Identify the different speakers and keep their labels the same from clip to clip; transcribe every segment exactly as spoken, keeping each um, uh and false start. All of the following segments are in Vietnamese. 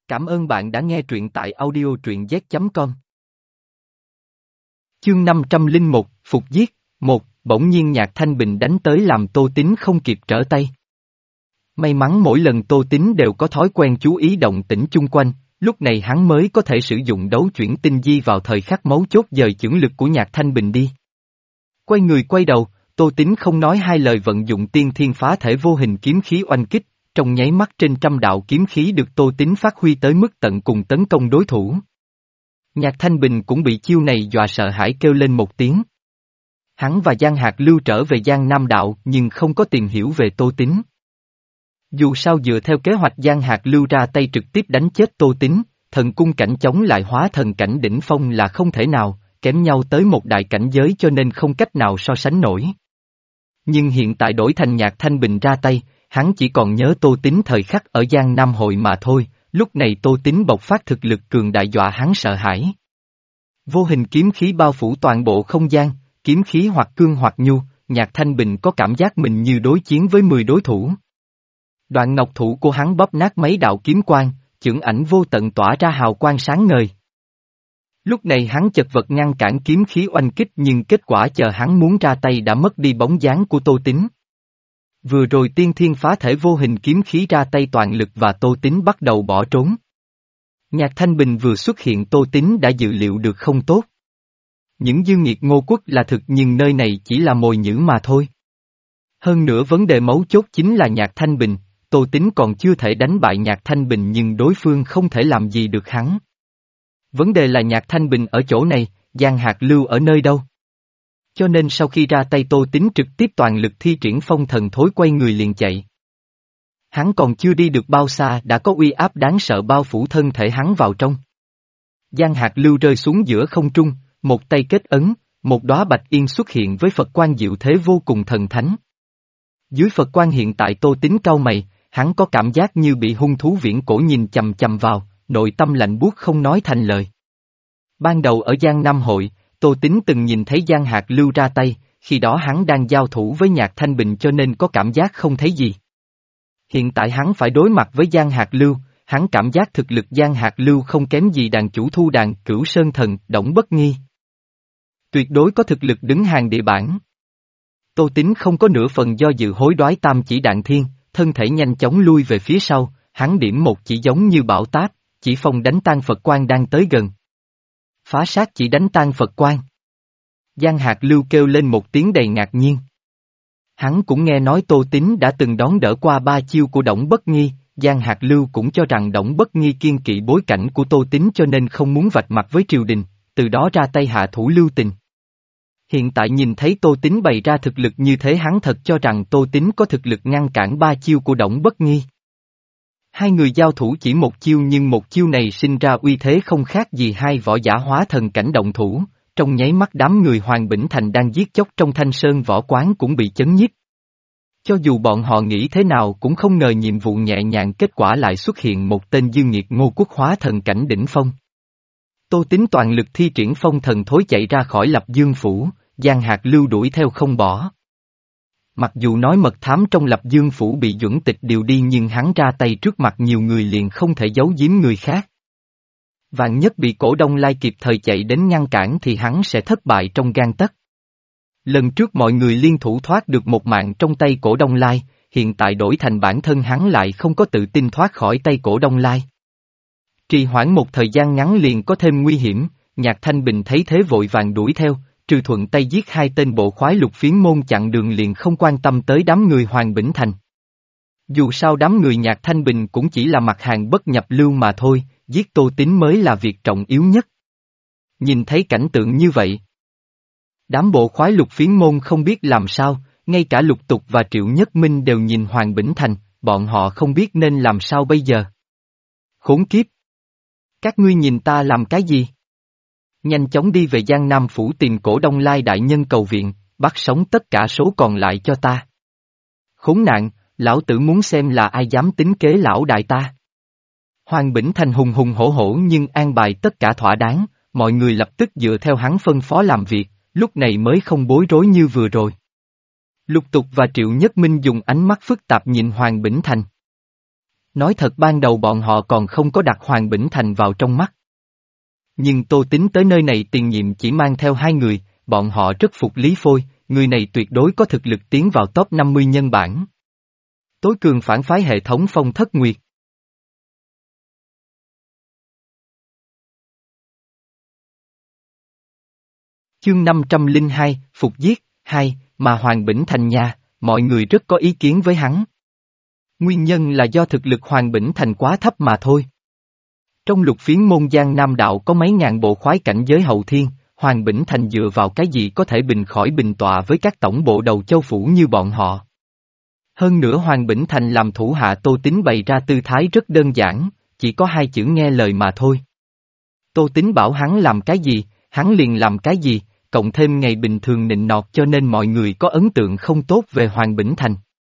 Speaker 1: Cảm ơn bạn đã nghe truyện tại audio truyện z chấm com. Chương năm trăm lẻ một, Phục giết, một, bỗng nhiên Nhạc Thanh Bình đánh tới làm Tô Tín không kịp trở tay. May mắn mỗi lần Tô Tín đều có thói quen chú ý động tĩnh chung quanh, lúc này hắn mới có thể sử dụng đấu chuyển tinh di vào thời khắc mấu chốt dời chưởng lực của Nhạc Thanh Bình đi. Quay người quay đầu, Tô Tín không nói hai lời vận dụng tiên thiên phá thể vô hình kiếm khí oanh kích, trong nháy mắt trên trăm đạo kiếm khí được Tô Tín phát huy tới mức tận cùng tấn công đối thủ. Nhạc Thanh Bình cũng bị chiêu này dọa sợ hãi kêu lên một tiếng. Hắn và Giang Hạc Lưu trở về Giang Nam Đạo nhưng không có tìm hiểu về Tô Tín. Dù sao dựa theo kế hoạch Giang Hạc Lưu ra tay trực tiếp đánh chết Tô Tín, thần cung cảnh chống lại hóa thần cảnh đỉnh phong là không thể nào, kém nhau tới một đại cảnh giới cho nên không cách nào so sánh nổi. Nhưng hiện tại đổi thành Nhạc Thanh Bình ra tay, hắn chỉ còn nhớ Tô Tín thời khắc ở Giang Nam Hội mà thôi, lúc này Tô Tín bộc phát thực lực cường đại dọa hắn sợ hãi. Vô hình kiếm khí bao phủ toàn bộ không gian, kiếm khí hoặc cương hoặc nhu, Nhạc Thanh Bình có cảm giác mình như đối chiến với mười đối thủ. Đoạn ngọc thủ của hắn bóp nát mấy đạo kiếm quang, chưởng ảnh vô tận tỏa ra hào quang sáng ngời. Lúc này hắn chật vật ngăn cản kiếm khí oanh kích nhưng kết quả chờ hắn muốn ra tay đã mất đi bóng dáng của Tô Tín. Vừa rồi tiên thiên phá thể vô hình kiếm khí ra tay toàn lực và Tô Tín bắt đầu bỏ trốn. Nhạc Thanh Bình vừa xuất hiện Tô Tín đã dự liệu được không tốt. Những dư nghiệt Ngô Quốc là thực nhưng nơi này chỉ là mồi nhử mà thôi. Hơn nữa vấn đề mấu chốt chính là Nhạc Thanh Bình, Tô Tín còn chưa thể đánh bại Nhạc Thanh Bình nhưng đối phương không thể làm gì được hắn. Vấn đề là Nhạc Thanh Bình ở chỗ này, Giang Hạc Lưu ở nơi đâu? Cho nên sau khi ra tay Tô Tín trực tiếp toàn lực thi triển phong thần thối quay người liền chạy. Hắn còn chưa đi được bao xa đã có uy áp đáng sợ bao phủ thân thể hắn vào trong. Giang Hạc Lưu rơi xuống giữa không trung, một tay kết ấn, một đóa bạch yên xuất hiện với Phật quan diệu thế vô cùng thần thánh. Dưới Phật quan hiện tại Tô Tín cau mày, hắn có cảm giác như bị hung thú viễn cổ nhìn chằm chằm vào, nội tâm lạnh buốt không nói thành lời. Ban đầu ở Giang Nam Hội, Tô Tín từng nhìn thấy Giang Hạc Lưu ra tay, khi đó hắn đang giao thủ với Nhạc Thanh Bình cho nên có cảm giác không thấy gì. Hiện tại hắn phải đối mặt với Giang Hạc Lưu, hắn cảm giác thực lực Giang Hạc Lưu không kém gì đàn chủ thu đàn Cửu Sơn Thần, Đổng Bất Nghi. Tuyệt đối có thực lực đứng hàng địa bảng. Tô Tín không có nửa phần do dự hối đoái tam chỉ đạn thiên, thân thể nhanh chóng lui về phía sau, hắn điểm một chỉ giống như bão táp, chỉ phong đánh tan Phật quan đang tới gần. Phá sát chỉ đánh tan Phật quan. Giang Hạc Lưu kêu lên một tiếng đầy ngạc nhiên. Hắn cũng nghe nói Tô Tín đã từng đón đỡ qua ba chiêu của Đổng Bất Nghi, Giang Hạc Lưu cũng cho rằng Đổng Bất Nghi kiên kỵ bối cảnh của Tô Tín cho nên không muốn vạch mặt với triều đình, từ đó ra tay hạ thủ lưu tình. Hiện tại nhìn thấy Tô Tín bày ra thực lực như thế hắn thật cho rằng Tô Tín có thực lực ngăn cản ba chiêu của Đổng Bất Nghi. Hai người giao thủ chỉ một chiêu nhưng một chiêu này sinh ra uy thế không khác gì hai võ giả hóa thần cảnh động thủ, trong nháy mắt đám người Hoàng Bỉnh Thành đang giết chóc trong Thanh Sơn võ quán cũng bị chấn nhiếp. Cho dù bọn họ nghĩ thế nào cũng không ngờ nhiệm vụ nhẹ nhàng kết quả lại xuất hiện một tên dư nghiệt Ngô Quốc hóa thần cảnh đỉnh phong. Tô Tín toàn lực thi triển phong thần thối chạy ra khỏi Lập Dương Phủ, Giang Hạc Lưu đuổi theo không bỏ. Mặc dù nói mật thám trong Lập Dương Phủ bị Duẩn Tịch điều đi nhưng hắn ra tay trước mặt nhiều người liền không thể giấu giếm người khác. Vạn nhất bị Cổ Đông Lai kịp thời chạy đến ngăn cản thì hắn sẽ thất bại trong gang tấc. Lần trước mọi người liên thủ thoát được một mạng trong tay Cổ Đông Lai, hiện tại đổi thành bản thân hắn lại không có tự tin thoát khỏi tay Cổ Đông Lai. Trì hoãn một thời gian ngắn liền có thêm nguy hiểm, Nhạc Thanh Bình thấy thế vội vàng đuổi theo, trừ thuận tay giết hai tên bộ khoái Lục Phiến môn chặn đường liền không quan tâm tới đám người Hoàng Bỉnh Thành. Dù sao đám người Nhạc Thanh Bình cũng chỉ là mặt hàng bất nhập lưu mà thôi, giết Tô Tín mới là việc trọng yếu nhất. Nhìn thấy cảnh tượng như vậy, đám bộ khoái Lục Phiến môn không biết làm sao, ngay cả Lục Tục và Triệu Nhất Minh đều nhìn Hoàng Bỉnh Thành, bọn họ không biết nên làm sao bây giờ. Khốn kiếp! Các ngươi nhìn ta làm cái gì? Nhanh chóng đi về Giang Nam Phủ tìm Cổ Đông Lai đại nhân cầu viện, bắt sống tất cả số còn lại cho ta. Khốn nạn, lão tử muốn xem là ai dám tính kế lão đại ta. Hoàng Bỉnh Thành hùng hùng hổ hổ nhưng an bài tất cả thỏa đáng, mọi người lập tức dựa theo hắn phân phó làm việc, lúc này mới không bối rối như vừa rồi. Lục Tục và Triệu Nhất Minh dùng ánh mắt phức tạp nhìn Hoàng Bỉnh Thành. Nói thật ban đầu bọn họ còn không có đặt Hoàng Bỉnh Thành vào trong mắt. Nhưng Tô Tín tới nơi này tiền nhiệm chỉ mang theo hai người, bọn họ rất phục Lý Phôi, người này tuyệt đối có thực lực tiến vào top năm mươi nhân bảng. Tối cường phản phái hệ thống Phong Thất Nguyệt. Chương năm trăm lẻ hai, Phục Giết, hai, mà Hoàng Bỉnh Thành nha, mọi người rất có ý kiến với hắn. Nguyên nhân là do thực lực Hoàng Bỉnh Thành quá thấp mà thôi. Trong lục phiến môn Giang Nam Đạo có mấy ngàn bộ khoái cảnh giới hậu thiên, Hoàng Bỉnh Thành dựa vào cái gì có thể bình khỏi bình tọa với các tổng bộ đầu châu phủ như bọn họ. Hơn nữa Hoàng Bỉnh Thành làm thủ hạ Tô Tín bày ra tư thái rất đơn giản, chỉ có hai chữ nghe lời mà thôi. Tô Tín bảo hắn làm cái gì, hắn liền làm cái gì, cộng thêm ngày bình thường nịnh nọt cho nên mọi người có ấn tượng không tốt về Hoàng Bỉnh Thành.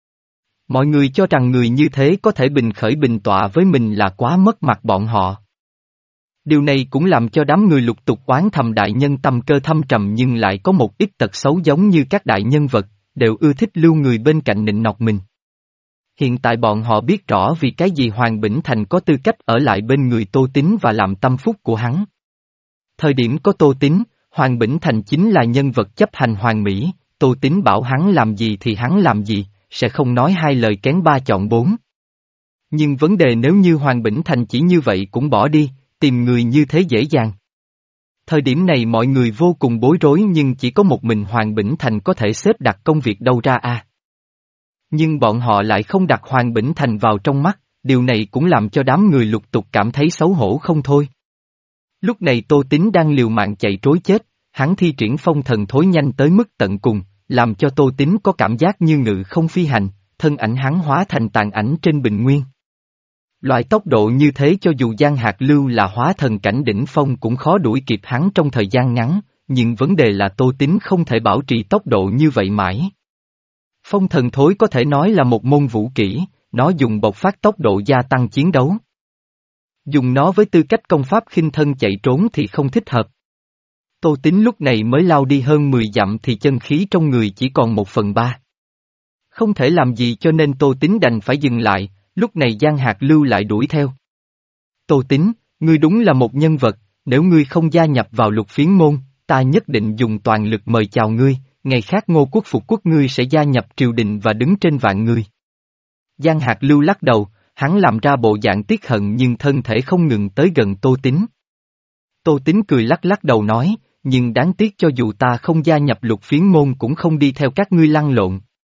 Speaker 1: Mọi người cho rằng người như thế có thể bình khởi bình tọa với mình là quá mất mặt bọn họ. Điều này cũng làm cho đám người lục tục oán thầm đại nhân tâm cơ thâm trầm nhưng lại có một ít tật xấu giống như các đại nhân vật, đều ưa thích lưu người bên cạnh nịnh nọt mình. Hiện tại bọn họ biết rõ vì cái gì Hoàng Bỉnh Thành có tư cách ở lại bên người Tô Tín và làm tâm phúc của hắn. Thời điểm có Tô Tín, Hoàng Bỉnh Thành chính là nhân vật chấp hành hoàn mỹ, Tô Tín bảo hắn làm gì thì hắn làm gì, sẽ không nói hai lời kén ba chọn bốn. Nhưng vấn đề nếu như Hoàng Bỉnh Thành chỉ như vậy cũng bỏ đi, tìm người như thế dễ dàng. Thời điểm này mọi người vô cùng bối rối nhưng chỉ có một mình Hoàng Bỉnh Thành có thể xếp đặt công việc đâu ra à. Nhưng bọn họ lại không đặt Hoàng Bỉnh Thành vào trong mắt, điều này cũng làm cho đám người lục tục cảm thấy xấu hổ không thôi. Lúc này Tô Tín đang liều mạng chạy trối chết, hắn thi triển phong thần thối nhanh tới mức tận cùng, làm cho Tô Tín có cảm giác như ngự không phi hành, thân ảnh hắn hóa thành tàn ảnh trên bình nguyên. Loại tốc độ như thế cho dù Giang Hạc Lưu là hóa thần cảnh đỉnh phong cũng khó đuổi kịp hắn trong thời gian ngắn, nhưng vấn đề là Tô Tín không thể bảo trì tốc độ như vậy mãi. Phong thần thối có thể nói là một môn vũ kỹ, nó dùng bộc phát tốc độ gia tăng chiến đấu. Dùng nó với tư cách công pháp khinh thân chạy trốn thì không thích hợp. Tô Tín lúc này mới lao đi hơn mười dặm thì chân khí trong người chỉ còn một phần ba. Không thể làm gì cho nên Tô Tín đành phải dừng lại, lúc này Giang Hạc Lưu lại đuổi theo. Tô Tín, ngươi đúng là một nhân vật, nếu ngươi không gia nhập vào lục phiến môn, ta nhất định dùng toàn lực mời chào ngươi, ngày khác Ngô quốc phục quốc ngươi sẽ gia nhập triều đình và đứng trên vạn người. Giang Hạc Lưu lắc đầu, hắn làm ra bộ dạng tiếc hận nhưng thân thể không ngừng tới gần Tô Tín. Tô Tín cười lắc lắc đầu nói, nhưng đáng tiếc cho dù ta không gia nhập lục phiến môn cũng không đi theo các ngươi lăn lộn.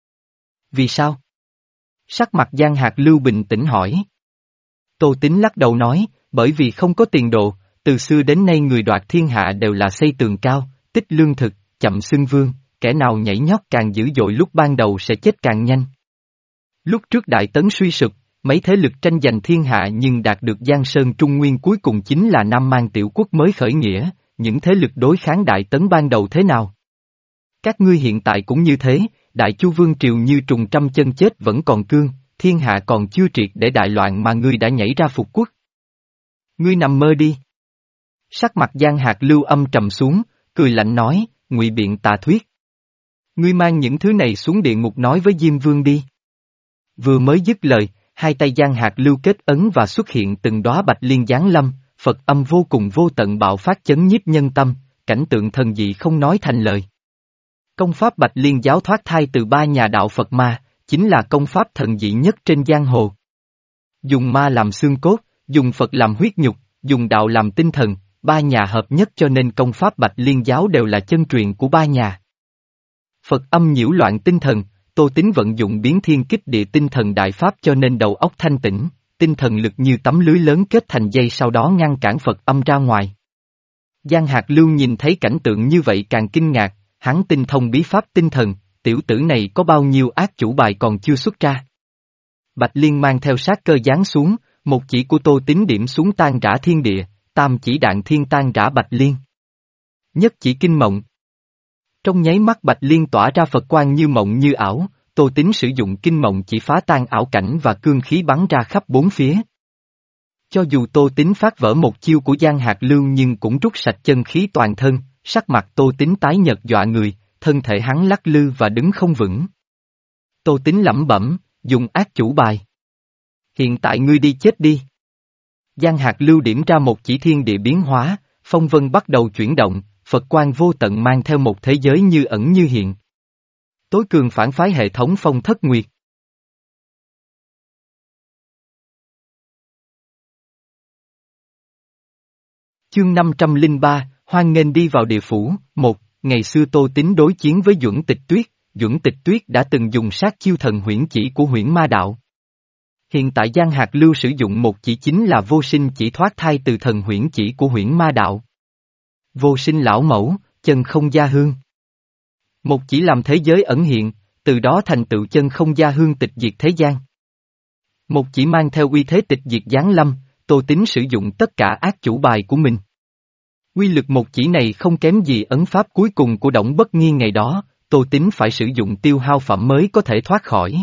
Speaker 1: Vì sao? Sắc mặt Giang Hạc Lưu bình tĩnh hỏi. Tô Tín lắc đầu nói, bởi vì không có tiền đồ, từ xưa đến nay người đoạt thiên hạ đều là xây tường cao, tích lương thực, chậm xưng vương, kẻ nào nhảy nhót càng dữ dội lúc ban đầu sẽ chết càng nhanh. Lúc trước Đại Tấn suy sụp, mấy thế lực tranh giành thiên hạ nhưng đạt được Giang Sơn Trung Nguyên cuối cùng chính là Nam Man tiểu quốc mới khởi nghĩa, những thế lực đối kháng Đại Tấn ban đầu thế nào? Các ngươi hiện tại cũng như thế, Đại Chu Vương Triều như trùng trăm chân chết vẫn còn cương, thiên hạ còn chưa triệt để đại loạn mà ngươi đã nhảy ra phục quốc. Ngươi nằm mơ đi. Sắc mặt Giang Hạc Lưu âm trầm xuống, cười lạnh nói, ngụy biện tà thuyết. Ngươi mang những thứ này xuống địa ngục nói với Diêm Vương đi. Vừa mới dứt lời, hai tay Giang Hạc Lưu kết ấn và xuất hiện từng đóa bạch liên giáng lâm, Phật âm vô cùng vô tận bạo phát chấn nhiếp nhân tâm, cảnh tượng thần dị không nói thành lời. Công pháp bạch liên giáo thoát thai từ ba nhà đạo Phật ma, chính là công pháp thần dị nhất trên giang hồ. Dùng ma làm xương cốt, dùng Phật làm huyết nhục, dùng đạo làm tinh thần, ba nhà hợp nhất cho nên công pháp bạch liên giáo đều là chân truyền của ba nhà. Phật âm nhiễu loạn tinh thần, Tô Tín vận dụng biến thiên kích địa tinh thần đại pháp cho nên đầu óc thanh tĩnh, tinh thần lực như tấm lưới lớn kết thành dây sau đó ngăn cản Phật âm ra ngoài. Giang Hạc Lưu nhìn thấy cảnh tượng như vậy càng kinh ngạc, hắn tinh thông bí pháp tinh thần, tiểu tử này có bao nhiêu ác chủ bài còn chưa xuất ra. Bạch Liên mang theo sát cơ giáng xuống, một chỉ của Tô Tín điểm xuống tan rã thiên địa, tam chỉ đạn thiên tan rã Bạch Liên. Nhất chỉ kinh mộng. Trong nháy mắt Bạch Liên tỏa ra Phật quang như mộng như ảo, Tô Tín sử dụng kinh mộng chỉ phá tan ảo cảnh và cương khí bắn ra khắp bốn phía. Cho dù Tô Tín phát vỡ một chiêu của Giang Hạc Lưu nhưng cũng rút sạch chân khí toàn thân, sắc mặt Tô Tín tái nhợt dọa người, thân thể hắn lắc lư và đứng không vững. Tô Tín lẩm bẩm, dùng ác chủ bài. Hiện tại ngươi đi chết đi. Giang Hạc Lưu điểm ra một chỉ thiên địa biến hóa, phong vân bắt đầu chuyển động, Phật quang vô tận mang theo một thế giới như ẩn như hiện. Tối cường phản phái hệ thống phong thất nguyệt. Chương năm trăm lẻ ba, hoan nghênh đi vào địa phủ. Một, ngày xưa Tô Tín đối chiến với Duẩn Tịch Tuyết, Duẩn Tịch Tuyết đã từng dùng sát chiêu thần huyễn chỉ của huyễn ma đạo. Hiện tại Giang Hạc Lưu sử dụng một chỉ chính là vô sinh chỉ thoát thai từ thần huyễn chỉ của huyễn ma đạo. Vô sinh lão mẫu, chân không gia hương. Một chỉ làm thế giới ẩn hiện, từ đó thành tựu chân không gia hương tịch diệt thế gian. Một chỉ mang theo uy thế tịch diệt giáng lâm, Tô Tín sử dụng tất cả ác chủ bài của mình. Uy lực một chỉ này không kém gì ấn pháp cuối cùng của Đổng Bất Nghiên ngày đó, Tô Tín phải sử dụng tiêu hao phẩm mới có thể thoát khỏi.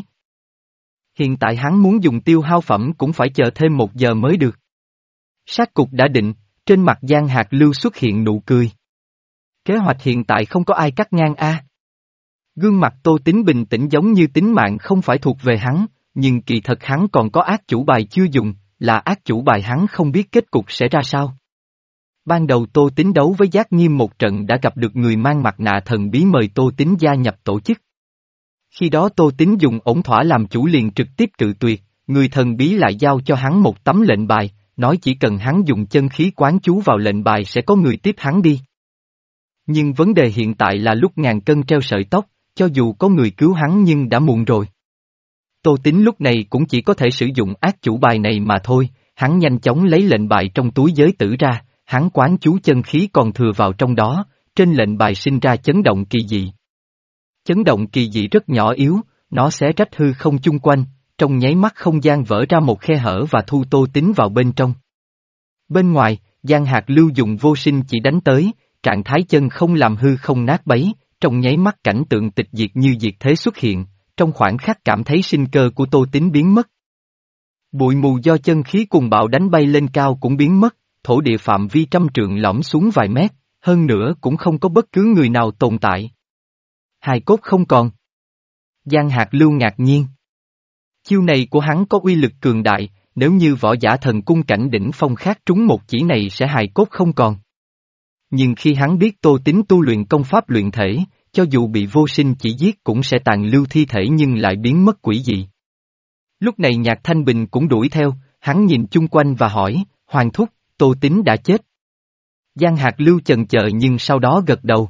Speaker 1: Hiện tại hắn muốn dùng tiêu hao phẩm cũng phải chờ thêm một giờ mới được. Sát cục đã định, trên mặt Giang Hạc Lưu xuất hiện nụ cười. Kế hoạch hiện tại không có ai cắt ngang a. Gương mặt Tô Tín bình tĩnh giống như tính mạng không phải thuộc về hắn, nhưng kỳ thật hắn còn có ác chủ bài chưa dùng, là ác chủ bài hắn không biết kết cục sẽ ra sao. Ban đầu Tô Tín đấu với Giác Nghiêm một trận đã gặp được người mang mặt nạ thần bí mời Tô Tín gia nhập tổ chức. Khi đó Tô Tín dùng ổn thỏa làm chủ liền trực tiếp cự tuyệt, người thần bí lại giao cho hắn một tấm lệnh bài, nói chỉ cần hắn dùng chân khí quán chú vào lệnh bài sẽ có người tiếp hắn đi. Nhưng vấn đề hiện tại là lúc ngàn cân treo sợi tóc, cho dù có người cứu hắn nhưng đã muộn rồi. Tô Tín lúc này cũng chỉ có thể sử dụng ác chủ bài này mà thôi, hắn nhanh chóng lấy lệnh bài trong túi giới tử ra, hắn quán chú chân khí còn thừa vào trong đó, trên lệnh bài sinh ra chấn động kỳ dị. Chấn động kỳ dị rất nhỏ yếu, nó xé rách hư không chung quanh, trong nháy mắt không gian vỡ ra một khe hở và thu Tô Tín vào bên trong. Bên ngoài, Giang Hạc Lưu dùng vô sinh chỉ đánh tới, trạng thái chân không làm hư không nát bấy, trong nháy mắt cảnh tượng tịch diệt như diệt thế xuất hiện, trong khoảnh khắc cảm thấy sinh cơ của Tô Tín biến mất. Bụi mù do chân khí cùng bạo đánh bay lên cao cũng biến mất, thổ địa phạm vi trăm trượng lõm xuống vài mét, hơn nữa cũng không có bất cứ người nào tồn tại. Hài cốt không còn. Giang Hạc Lưu ngạc nhiên. Chiêu này của hắn có uy lực cường đại, nếu như võ giả thần cung cảnh đỉnh phong khác trúng một chỉ này sẽ hài cốt không còn. Nhưng khi hắn biết Tô Tín tu luyện công pháp luyện thể, cho dù bị vô sinh chỉ giết cũng sẽ tàn lưu thi thể nhưng lại biến mất quỷ dị. Lúc này Nhạc Thanh Bình cũng đuổi theo, hắn nhìn chung quanh và hỏi, Hoàng thúc, Tô Tín đã chết. Giang Hạc Lưu chần chờ nhưng sau đó gật đầu.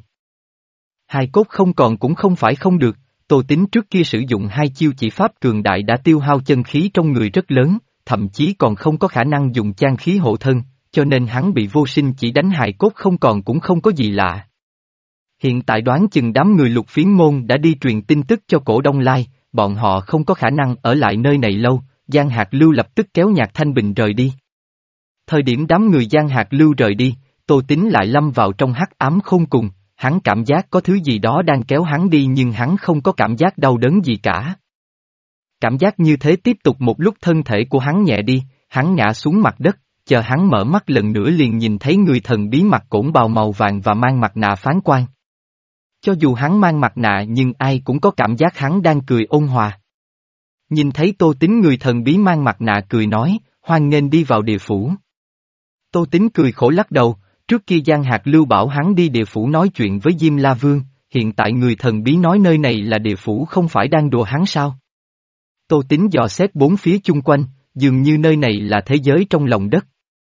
Speaker 1: Hài cốt không còn cũng không phải không được, Tô Tín trước kia sử dụng hai chiêu chỉ pháp cường đại đã tiêu hao chân khí trong người rất lớn, thậm chí còn không có khả năng dùng chan khí hộ thân, cho nên hắn bị vô sinh chỉ đánh hài cốt không còn cũng không có gì lạ. Hiện tại đoán chừng đám người Lục Phiến môn đã đi truyền tin tức cho Cổ Đông Lai, bọn họ không có khả năng ở lại nơi này lâu, Giang Hạc Lưu lập tức kéo Nhạc Thanh Bình rời đi. Thời điểm đám người Giang Hạc Lưu rời đi, Tô Tín lại lâm vào trong hắc ám khôn cùng, hắn cảm giác có thứ gì đó đang kéo hắn đi nhưng hắn không có cảm giác đau đớn gì cả. Cảm giác như thế tiếp tục một lúc thân thể của hắn nhẹ đi, hắn ngã xuống mặt đất, chờ hắn mở mắt lần nữa liền nhìn thấy người thần bí mặc cổn bào màu vàng và mang mặt nạ phán quan. Cho dù hắn mang mặt nạ nhưng ai cũng có cảm giác hắn đang cười ôn hòa. Nhìn thấy Tô Tín người thần bí mang mặt nạ cười nói, hoan nghênh đi vào địa phủ. Tô Tín cười khổ lắc đầu, trước kia Giang Hạc Lưu bảo hắn đi địa phủ nói chuyện với Diêm La Vương, hiện tại người thần bí nói nơi này là địa phủ không phải đang đùa hắn sao? Tô Tín dò xét bốn phía chung quanh, dường như nơi này là thế giới trong lòng đất.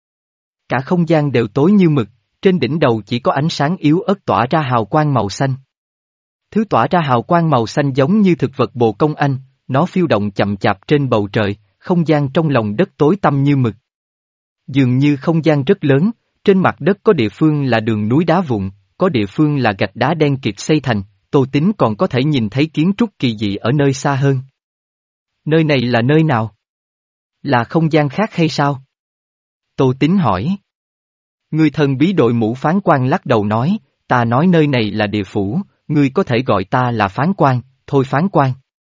Speaker 1: Cả không gian đều tối như mực, trên đỉnh đầu chỉ có ánh sáng yếu ớt tỏa ra hào quang màu xanh. Thứ tỏa ra hào quang màu xanh giống như thực vật bồ công anh, nó phiêu động chậm chạp trên bầu trời, không gian trong lòng đất tối tăm như mực. Dường như không gian rất lớn, trên mặt đất có địa phương là đường núi đá vụn, có địa phương là gạch đá đen kịt xây thành, Tô Tín còn có thể nhìn thấy kiến trúc kỳ dị ở nơi xa hơn. Nơi này là nơi nào? Là không gian khác hay sao? Tô Tín hỏi. Người thần bí đội mũ phán quan lắc đầu nói, ta nói nơi này là địa phủ, ngươi có thể gọi ta là phán quan, thôi phán quan.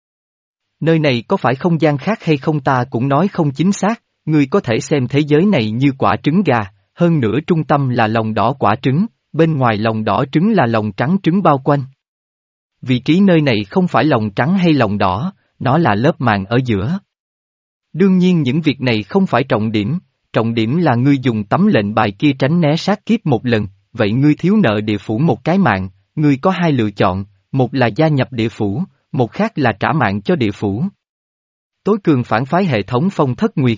Speaker 1: Nơi này có phải không gian khác hay không ta cũng nói không chính xác, ngươi có thể xem thế giới này như quả trứng gà, hơn nữa trung tâm là lòng đỏ quả trứng, bên ngoài lòng đỏ trứng là lòng trắng trứng bao quanh. Vị trí nơi này không phải lòng trắng hay lòng đỏ, nó là lớp màng ở giữa. Đương nhiên những việc này không phải trọng điểm, trọng điểm là ngươi dùng tấm lệnh bài kia tránh né sát kiếp một lần, vậy ngươi thiếu nợ địa phủ một cái mạng, ngươi có hai lựa chọn, một là gia nhập địa phủ, một khác là trả mạng cho địa phủ. Tối cường phản phái hệ thống Phong Thất Nguyệt.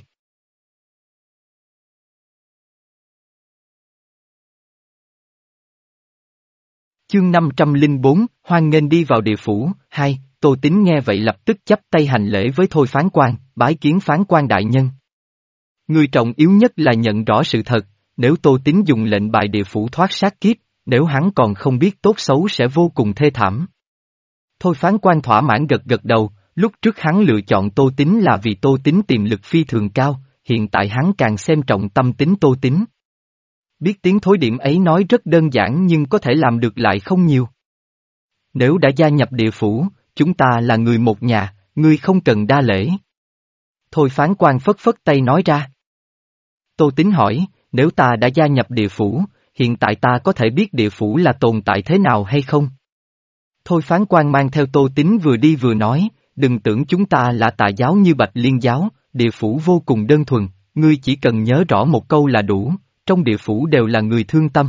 Speaker 1: Chương năm trăm lẻ bốn, hoan nghênh đi vào địa phủ, hai, Tô Tín nghe vậy lập tức chắp tay hành lễ với Thôi Phán Quan, bái kiến Phán Quan đại nhân. Người trọng yếu nhất là nhận rõ sự thật, nếu Tô Tín dùng lệnh bài địa phủ thoát sát kiếp, nếu hắn còn không biết tốt xấu sẽ vô cùng thê thảm. Thôi Phán Quan thỏa mãn gật gật đầu, lúc trước hắn lựa chọn Tô Tín là vì Tô Tín tiềm lực phi thường cao, hiện tại hắn càng xem trọng tâm tính Tô Tín. Biết tiếng thối điểm ấy nói rất đơn giản nhưng có thể làm được lại không nhiều. Nếu đã gia nhập địa phủ, chúng ta là người một nhà, ngươi không cần đa lễ. Thôi Phán Quan phất phất tay nói ra. Tô Tín hỏi, nếu ta đã gia nhập địa phủ, hiện tại ta có thể biết địa phủ là tồn tại thế nào hay không? Thôi Phán Quan mang theo Tô Tín vừa đi vừa nói, đừng tưởng chúng ta là tà giáo như Bạch Liên giáo, địa phủ vô cùng đơn thuần, ngươi chỉ cần nhớ rõ một câu là đủ, trong địa phủ đều là người thương tâm.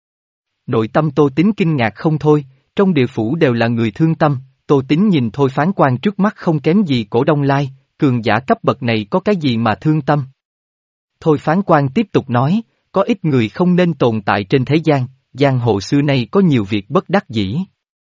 Speaker 1: Nội tâm Tô Tín kinh ngạc không thôi, trong địa phủ đều là người thương tâm, Tô Tín nhìn Thôi Phán Quan trước mắt không kém gì Cổ Đông Lai, cường giả cấp bậc này có cái gì mà thương tâm. Thôi Phán Quan tiếp tục nói, có ít người không nên tồn tại trên thế gian, giang hồ xưa nay có nhiều việc bất đắc dĩ.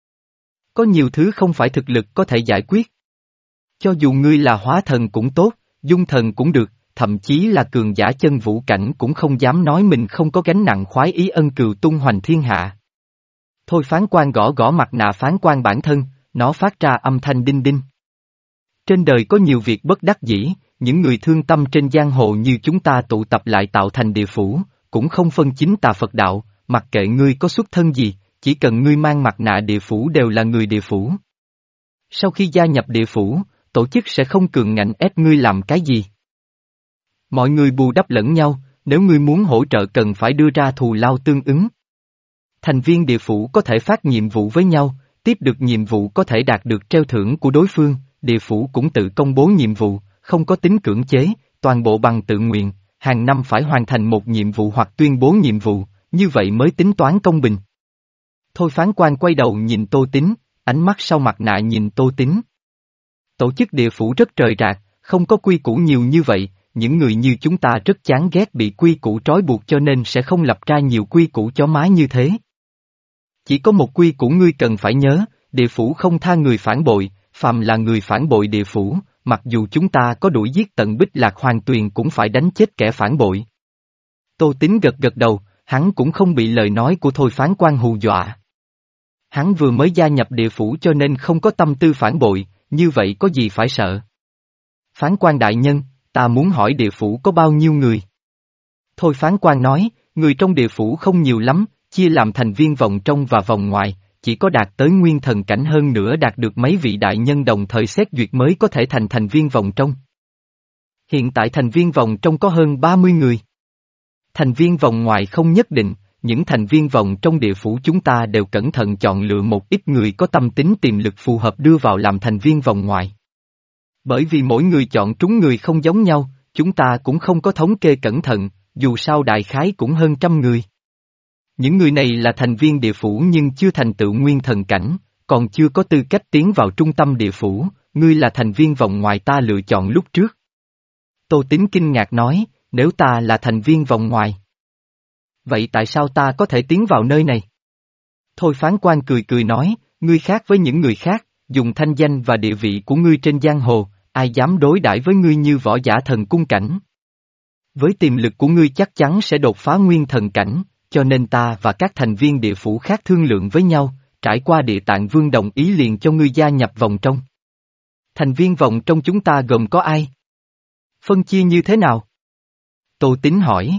Speaker 1: Có nhiều thứ không phải thực lực có thể giải quyết. Cho dù ngươi là hóa thần cũng tốt, dung thần cũng được, thậm chí là cường giả chân vũ cảnh cũng không dám nói mình không có gánh nặng khoái ý ân cừu tung hoành thiên hạ. Thôi Phán Quan gõ gõ mặt nạ phán quan bản thân, nó phát ra âm thanh đinh đinh. Trên đời có nhiều việc bất đắc dĩ, những người thương tâm trên giang hồ như chúng ta tụ tập lại tạo thành địa phủ, cũng không phân chính tà Phật đạo, mặc kệ ngươi có xuất thân gì, chỉ cần ngươi mang mặt nạ địa phủ đều là người địa phủ. Sau khi gia nhập địa phủ, tổ chức sẽ không cường ngạnh ép ngươi làm cái gì. Mọi người bù đắp lẫn nhau, nếu ngươi muốn hỗ trợ cần phải đưa ra thù lao tương ứng. Thành viên địa phủ có thể phát nhiệm vụ với nhau, tiếp được nhiệm vụ có thể đạt được treo thưởng của đối phương, địa phủ cũng tự công bố nhiệm vụ, không có tính cưỡng chế, toàn bộ bằng tự nguyện, hàng năm phải hoàn thành một nhiệm vụ hoặc tuyên bố nhiệm vụ, như vậy mới tính toán công bình. Thôi Phán Quan quay đầu nhìn Tô Tín, ánh mắt sau mặt nạ nhìn Tô Tín. Tổ chức địa phủ rất trời rạc, không có quy củ nhiều như vậy, những người như chúng ta rất chán ghét bị quy củ trói buộc cho nên sẽ không lập ra nhiều quy củ chó má như thế. Chỉ có một quy củ ngươi cần phải nhớ, địa phủ không tha người phản bội, phàm là người phản bội địa phủ, mặc dù chúng ta có đuổi giết tận Bích Lạc Hoàng Tuyền cũng phải đánh chết kẻ phản bội. Tô Tín gật gật đầu, hắn cũng không bị lời nói của Thôi Phán Quan hù dọa. Hắn vừa mới gia nhập địa phủ cho nên không có tâm tư phản bội, như vậy có gì phải sợ. Phán Quan đại nhân, ta muốn hỏi địa phủ có bao nhiêu người? Thôi Phán Quan nói, người trong địa phủ không nhiều lắm, chia làm thành viên vòng trong và vòng ngoài, chỉ có đạt tới nguyên thần cảnh hơn nữa đạt được mấy vị đại nhân đồng thời xét duyệt mới có thể thành thành viên vòng trong. Hiện tại thành viên vòng trong có hơn ba mươi người. Thành viên vòng ngoài không nhất định, những thành viên vòng trong địa phủ chúng ta đều cẩn thận chọn lựa một ít người có tâm tính tiềm lực phù hợp đưa vào làm thành viên vòng ngoài. Bởi vì mỗi người chọn trúng người không giống nhau, chúng ta cũng không có thống kê cẩn thận, dù sao đại khái cũng hơn trăm người. Những người này là thành viên địa phủ nhưng chưa thành tựu nguyên thần cảnh, còn chưa có tư cách tiến vào trung tâm địa phủ, ngươi là thành viên vòng ngoài ta lựa chọn lúc trước. Tô Tín kinh ngạc nói, nếu ta là thành viên vòng ngoài. Vậy tại sao ta có thể tiến vào nơi này? Thôi Phán Quan cười cười nói, ngươi khác với những người khác, dùng thanh danh và địa vị của ngươi trên giang hồ, ai dám đối đãi với ngươi như võ giả thần cung cảnh. Với tiềm lực của ngươi chắc chắn sẽ đột phá nguyên thần cảnh, cho nên ta và các thành viên địa phủ khác thương lượng với nhau, trải qua Địa Tạng Vương đồng ý liền cho ngươi gia nhập vòng trong. Thành viên vòng trong chúng ta gồm có ai? Phân chia như thế nào? Tô Tín hỏi.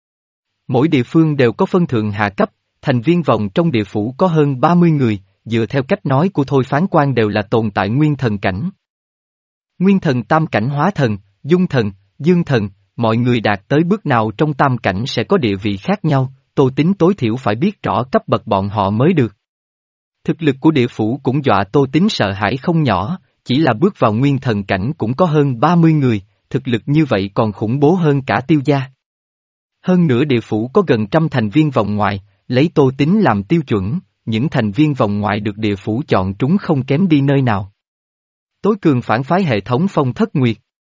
Speaker 1: Mỗi địa phương đều có phân thượng hạ cấp, thành viên vòng trong địa phủ có hơn ba mươi người, dựa theo cách nói của Thôi Phán Quan đều là tồn tại nguyên thần cảnh. Nguyên thần tam cảnh hóa thần, dung thần, dương thần, mọi người đạt tới bước nào trong tam cảnh sẽ có địa vị khác nhau, Tô Tín tối thiểu phải biết rõ cấp bậc bọn họ mới được. Thực lực của địa phủ cũng dọa Tô Tín sợ hãi không nhỏ, chỉ là bước vào nguyên thần cảnh cũng có hơn ba mươi người, thực lực như vậy còn khủng bố hơn cả Tiêu gia. Hơn nữa địa phủ có gần trăm thành viên vòng ngoại, lấy Tô Tín làm tiêu chuẩn, những thành viên vòng ngoại được địa phủ chọn trúng không kém đi nơi nào. Tối cường phản phái hệ thống Phong Thất Nguyệt.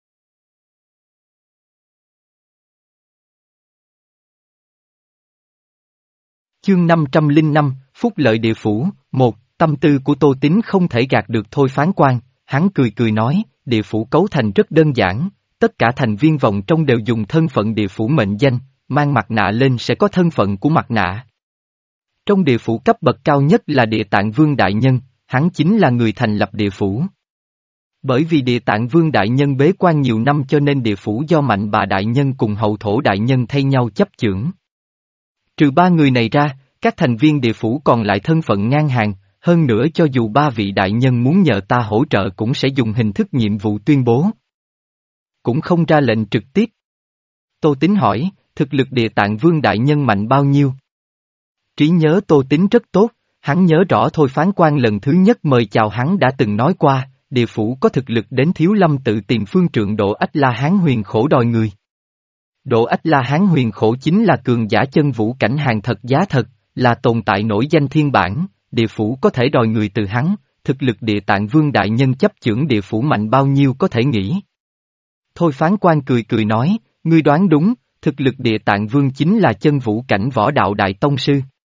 Speaker 1: Chương năm trăm lẻ năm, Phúc lợi địa phủ, một, tâm tư của Tô Tín không thể gạt được Thôi Phán Quan, hắn cười cười nói, địa phủ cấu thành rất đơn giản, tất cả thành viên vòng trong đều dùng thân phận địa phủ mệnh danh, mang mặt nạ lên sẽ có thân phận của mặt nạ. Trong địa phủ cấp bậc cao nhất là Địa Tạng Vương Đại Nhân, hắn chính là người thành lập địa phủ. Bởi vì Địa Tạng Vương Đại Nhân bế quan nhiều năm cho nên địa phủ do Mạnh Bà Đại Nhân cùng Hậu Thổ Đại Nhân thay nhau chấp chưởng. Trừ ba người này ra, các thành viên địa phủ còn lại thân phận ngang hàng, hơn nữa cho dù ba vị đại nhân muốn nhờ ta hỗ trợ cũng sẽ dùng hình thức nhiệm vụ tuyên bố. Cũng không ra lệnh trực tiếp. Tô Tín hỏi, thực lực Địa Tạng Vương Đại Nhân mạnh bao nhiêu? Trí nhớ Tô Tín rất tốt, hắn nhớ rõ Thôi Phán Quan lần thứ nhất mời chào hắn đã từng nói qua, địa phủ có thực lực đến Thiếu Lâm tự tìm phương trượng Độ Ách La Hán huyền khổ đòi người. Độ Ách La Hán huyền khổ chính là cường giả chân vũ cảnh hàng thật giá thật, là tồn tại nổi danh thiên bản, địa phủ có thể đòi người từ hắn, thực lực Địa Tạng Vương Đại Nhân chấp chưởng địa phủ mạnh bao nhiêu có thể nghĩ. Thôi Phán Quan cười cười nói, ngươi đoán đúng, thực lực Địa Tạng Vương chính là chân vũ cảnh võ đạo đại tông sư.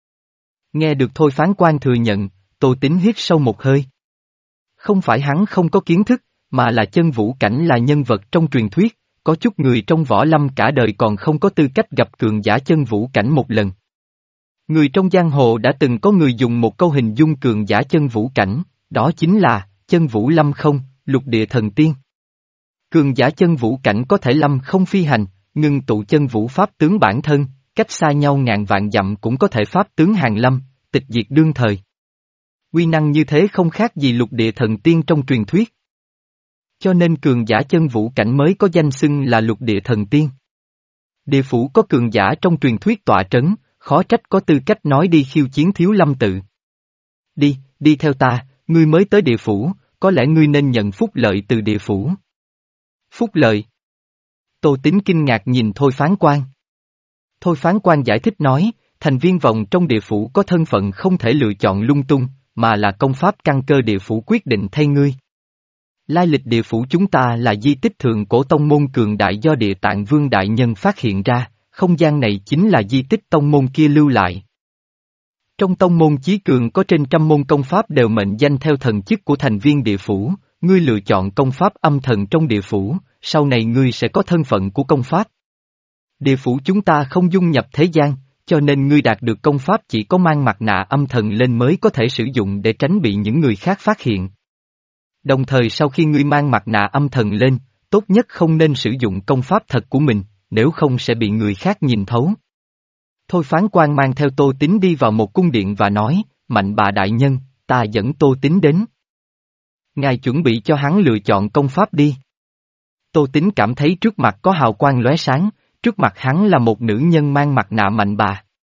Speaker 1: Nghe được Thôi Phán Quan thừa nhận, Tô Tín hít sâu một hơi. Không phải hắn không có kiến thức, mà là chân vũ cảnh là nhân vật trong truyền thuyết, có chút người trong võ lâm cả đời còn không có tư cách gặp cường giả chân vũ cảnh một lần. Người trong giang hồ đã từng có người dùng một câu hình dung cường giả chân vũ cảnh, đó chính là, chân vũ lâm không, lục địa thần tiên. Cường giả chân vũ cảnh có thể lâm không phi hành, ngưng tụ chân vũ pháp tướng bản thân, cách xa nhau ngàn vạn dặm cũng có thể pháp tướng hàng lâm, tịch diệt đương thời. Uy năng như thế không khác gì lục địa thần tiên trong truyền thuyết. Cho nên cường giả chân vũ cảnh mới có danh xưng là lục địa thần tiên. Địa phủ có cường giả trong truyền thuyết tọa trấn, khó trách có tư cách nói đi khiêu chiến Thiếu Lâm tự. Đi, đi theo ta, ngươi mới tới địa phủ, có lẽ ngươi nên nhận phúc lợi từ địa phủ. Phúc lợi? Tô Tín kinh ngạc nhìn Thôi Phán Quan. Thôi Phán Quan giải thích nói, thành viên vòng trong địa phủ có thân phận không thể lựa chọn lung tung, mà là công pháp căn cơ địa phủ quyết định thay ngươi. Lai lịch địa phủ chúng ta là di tích thượng cổ tông môn cường đại do Địa Tạng Vương Đại Nhân phát hiện ra, không gian này chính là di tích tông môn kia lưu lại. Trong tông môn chí cường có trên trăm môn công pháp đều mệnh danh theo thần chức của thành viên địa phủ, ngươi lựa chọn công pháp âm thần trong địa phủ, sau này ngươi sẽ có thân phận của công pháp. Địa phủ chúng ta không dung nhập thế gian, cho nên ngươi đạt được công pháp chỉ có mang mặt nạ âm thần lên mới có thể sử dụng để tránh bị những người khác phát hiện. Đồng thời sau khi ngươi mang mặt nạ âm thần lên, tốt nhất không nên sử dụng công pháp thật của mình, nếu không sẽ bị người khác nhìn thấu. Thôi Phán Quan mang theo Tô Tín đi vào một cung điện và nói, Mạnh Bà Đại Nhân, ta dẫn Tô Tín đến. Ngài chuẩn bị cho hắn lựa chọn công pháp đi. Tô Tín cảm thấy trước mặt có hào quang lóe sáng, trước mặt hắn là một nữ nhân mang mặt nạ Mạnh Bà.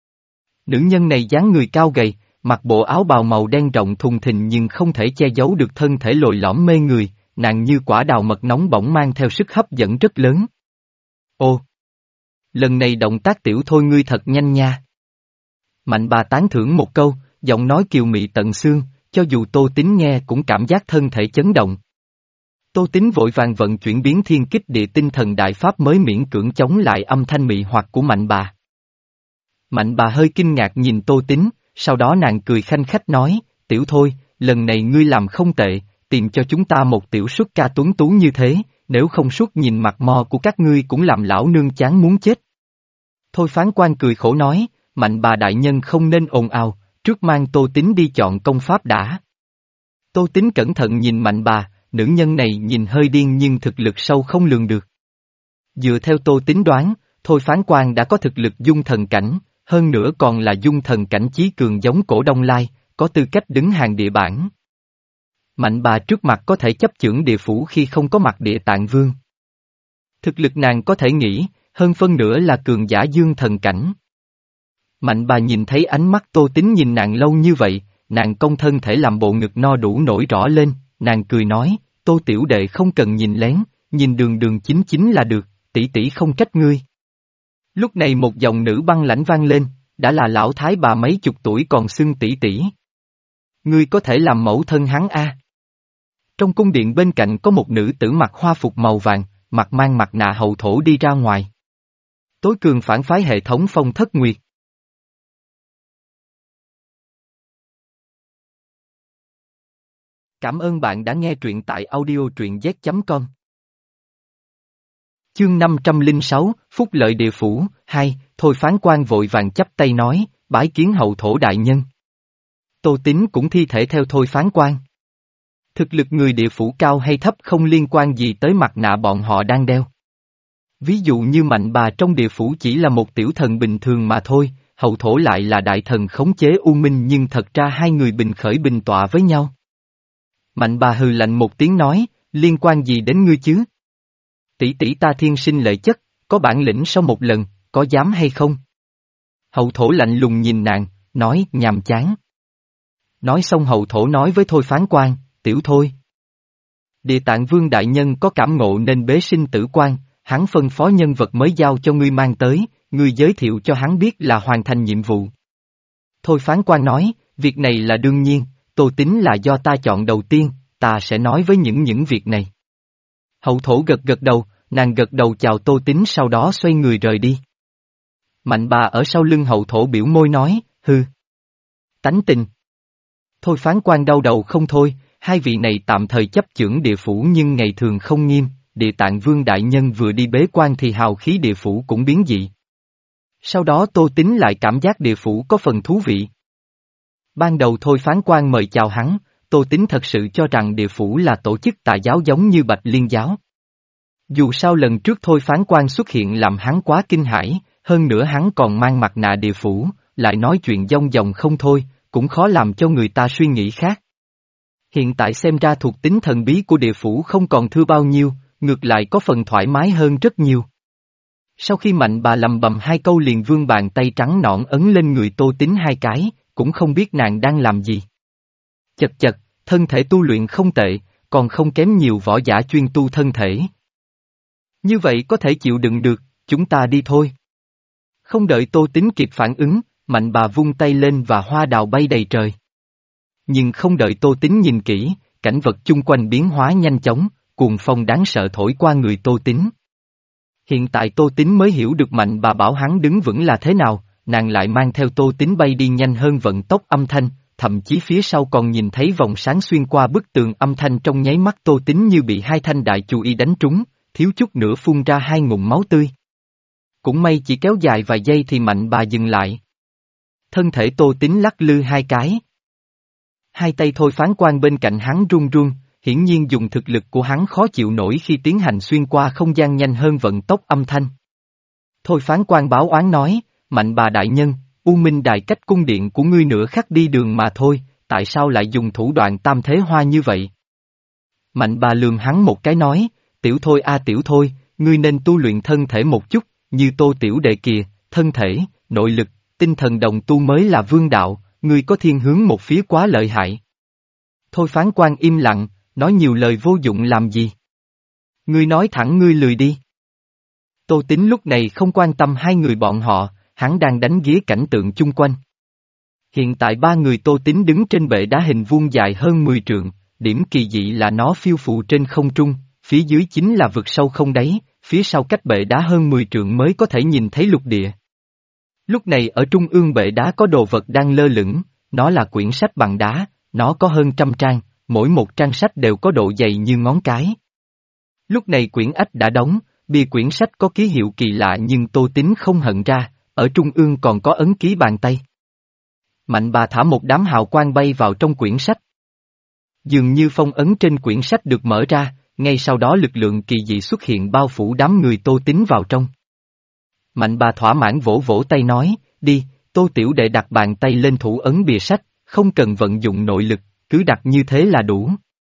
Speaker 1: Nữ nhân này dáng người cao gầy, mặc bộ áo bào màu đen rộng thùng thình nhưng không thể che giấu được thân thể lồi lõm mê người, nàng như quả đào mật nóng bỏng mang theo sức hấp dẫn rất lớn. Ô! Lần này động tác tiểu thôi ngươi thật nhanh nha. Mạnh Bà tán thưởng một câu, giọng nói kiều mị tận xương, cho dù Tô Tín nghe cũng cảm giác thân thể chấn động. Tô Tín vội vàng vận chuyển biến thiên kích địa tinh thần đại pháp mới miễn cưỡng chống lại âm thanh mị hoặc của Mạnh Bà. Mạnh Bà hơi kinh ngạc nhìn Tô Tín, sau đó nàng cười khanh khách nói, tiểu thôi, lần này ngươi làm không tệ, tìm cho chúng ta một tiểu xuất ca tuấn tú như thế, nếu không suốt nhìn mặt mò của các ngươi cũng làm lão nương chán muốn chết. Thôi Phán Quan cười khổ nói, Mạnh Bà Đại Nhân không nên ồn ào, trước mang Tô Tín đi chọn công pháp đã. Tô Tín cẩn thận nhìn Mạnh Bà, nữ nhân này nhìn hơi điên nhưng thực lực sâu không lường được. Dựa theo Tô Tín đoán, Thôi Phán Quan đã có thực lực dung thần cảnh, hơn nữa còn là dung thần cảnh chí cường giống Cổ Đông Lai, có tư cách đứng hàng địa bảng. Mạnh Bà trước mặt có thể chấp chưởng địa phủ khi không có mặt Địa Tạng Vương. Thực lực nàng có thể nghĩ, hơn phân nửa là cường giả dương thần cảnh. Mạnh Bà nhìn thấy ánh mắt Tô Tín nhìn nàng lâu như vậy, nàng cong thân thể làm bộ ngực no đủ nổi rõ lên, nàng cười nói, Tô tiểu đệ không cần nhìn lén, nhìn đường đường chính chính là được, tỷ tỷ không trách ngươi. Lúc này một giọng nữ băng lãnh vang lên, đã là lão thái bà mấy chục tuổi còn xưng tỷ tỷ. Ngươi có thể làm mẫu thân hắn a? Trong cung điện bên cạnh có một nữ tử mặc hoa phục màu vàng, mặt mang mặt nạ hậu thổ đi ra ngoài. Tối cường phản phái hệ thống Phong Thất Nguyệt. Cảm ơn bạn đã nghe truyện tại audio truyện z chấm com. Chương năm trăm lẻ sáu, Phúc Lợi Địa Phủ, hai, Thôi Phán Quan vội vàng chắp tay nói, bái kiến hậu thổ đại nhân. Tô Tín cũng thi thể theo Thôi Phán Quan. Thực lực người địa phủ cao hay thấp không liên quan gì tới mặt nạ bọn họ đang đeo. Ví dụ như Mạnh Bà trong địa phủ chỉ là một tiểu thần bình thường mà thôi, hậu thổ lại là đại thần khống chế U Minh nhưng thật ra hai người bình khởi bình tọa với nhau. Mạnh Bà hừ lạnh một tiếng nói, liên quan gì đến ngươi chứ? Tỷ tỷ ta thiên sinh lệ chất, có bản lĩnh sau một lần, có dám hay không? Hậu thổ lạnh lùng nhìn nàng, nói nhàm chán. Nói xong hậu thổ nói với Thôi Phán Quan, tiểu Thôi. Địa Tạng Vương đại nhân có cảm ngộ nên bế sinh tử quan, hắn phân phó nhân vật mới giao cho ngươi mang tới, ngươi giới thiệu cho hắn biết là hoàn thành nhiệm vụ. Thôi Phán Quan nói, việc này là đương nhiên, Tô Tín là do ta chọn đầu tiên, ta sẽ nói với những những việc này. Hậu thổ gật gật đầu, nàng gật đầu chào Tô Tín sau đó xoay người rời đi. Mạnh Bà ở sau lưng hậu thổ biểu môi nói, hư. Tánh tình. Thôi Phán Quan đau đầu không thôi, hai vị này tạm thời chấp chưởng địa phủ nhưng ngày thường không nghiêm, Địa Tạng Vương đại nhân vừa đi bế quan thì hào khí địa phủ cũng biến dị. Sau đó Tô Tín lại cảm giác địa phủ có phần thú vị. Ban đầu Thôi Phán Quan mời chào hắn, Tô Tín thật sự cho rằng địa phủ là tổ chức tà giáo giống như Bạch Liên giáo. Dù sao lần trước Thôi Phán Quan xuất hiện làm hắn quá kinh hãi, hơn nữa hắn còn mang mặt nạ địa phủ, lại nói chuyện dông dòng không thôi, cũng khó làm cho người ta suy nghĩ khác. Hiện tại xem ra thuộc tính thần bí của địa phủ không còn thưa bao nhiêu, ngược lại có phần thoải mái hơn rất nhiều. Sau khi Mạnh Bà lầm bầm hai câu liền vươn bàn tay trắng nõn ấn lên người Tô Tín hai cái, cũng không biết nàng đang làm gì. Chật chật, thân thể tu luyện không tệ, còn không kém nhiều võ giả chuyên tu thân thể. Như vậy có thể chịu đựng được, chúng ta đi thôi. Không đợi Tô Tín kịp phản ứng, Mạnh Bà vung tay lên và hoa đào bay đầy trời. Nhưng không đợi Tô Tín nhìn kỹ, cảnh vật chung quanh biến hóa nhanh chóng, cuồng phong đáng sợ thổi qua người Tô Tín. Hiện tại Tô Tín mới hiểu được Mạnh Bà bảo hắn đứng vững là thế nào, nàng lại mang theo Tô Tín bay đi nhanh hơn vận tốc âm thanh, thậm chí phía sau còn nhìn thấy vòng sáng xuyên qua bức tường âm thanh trong nháy mắt Tô Tín như bị hai thanh đại chù y đánh trúng, thiếu chút nữa phun ra hai ngụm máu tươi. Cũng may chỉ kéo dài vài giây thì Mạnh Bà dừng lại. Thân thể Tô Tín lắc lư hai cái. Hai tay Thôi Phán Quan bên cạnh hắn run run, hiển nhiên dùng thực lực của hắn khó chịu nổi khi tiến hành xuyên qua không gian nhanh hơn vận tốc âm thanh. Thôi Phán Quan báo oán nói, Mạnh Bà đại nhân, U Minh Đài cách cung điện của ngươi nửa khắc đi đường mà thôi, tại sao lại dùng thủ đoạn tam thế hoa như vậy? Mạnh Bà lườm hắn một cái nói, tiểu Thôi a tiểu Thôi, ngươi nên tu luyện thân thể một chút, như Tô tiểu đệ kìa, thân thể, nội lực, tinh thần đồng tu mới là vương đạo, ngươi có thiên hướng một phía quá lợi hại. Thôi Phán Quan im lặng, nói nhiều lời vô dụng làm gì? Ngươi nói thẳng ngươi lười đi. Tô Tín lúc này không quan tâm hai người bọn họ, hắn đang đánh ghía cảnh tượng chung quanh. Hiện tại ba người Tô Tín đứng trên bệ đá hình vuông dài hơn mười trượng, điểm kỳ dị là nó phiêu phù trên không trung, phía dưới chính là vực sâu không đáy, phía sau cách bệ đá hơn mười trượng mới có thể nhìn thấy lục địa. Lúc này ở trung ương bệ đá có đồ vật đang lơ lửng, nó là quyển sách bằng đá, nó có hơn trăm trang, mỗi một trang sách đều có độ dày như ngón cái. Lúc này quyển ách đã đóng, bìa quyển sách có ký hiệu kỳ lạ nhưng Tô Tín không hận ra, ở trung ương còn có ấn ký bàn tay. Mạnh Bà thả một đám hào quang bay vào trong quyển sách. Dường như phong ấn trên quyển sách được mở ra, ngay sau đó lực lượng kỳ dị xuất hiện bao phủ đám người Tô Tín vào trong. Mạnh Bà thỏa mãn vỗ vỗ tay nói, đi, Tô tiểu đệ đặt bàn tay lên thủ ấn bìa sách, không cần vận dụng nội lực, cứ đặt như thế là đủ.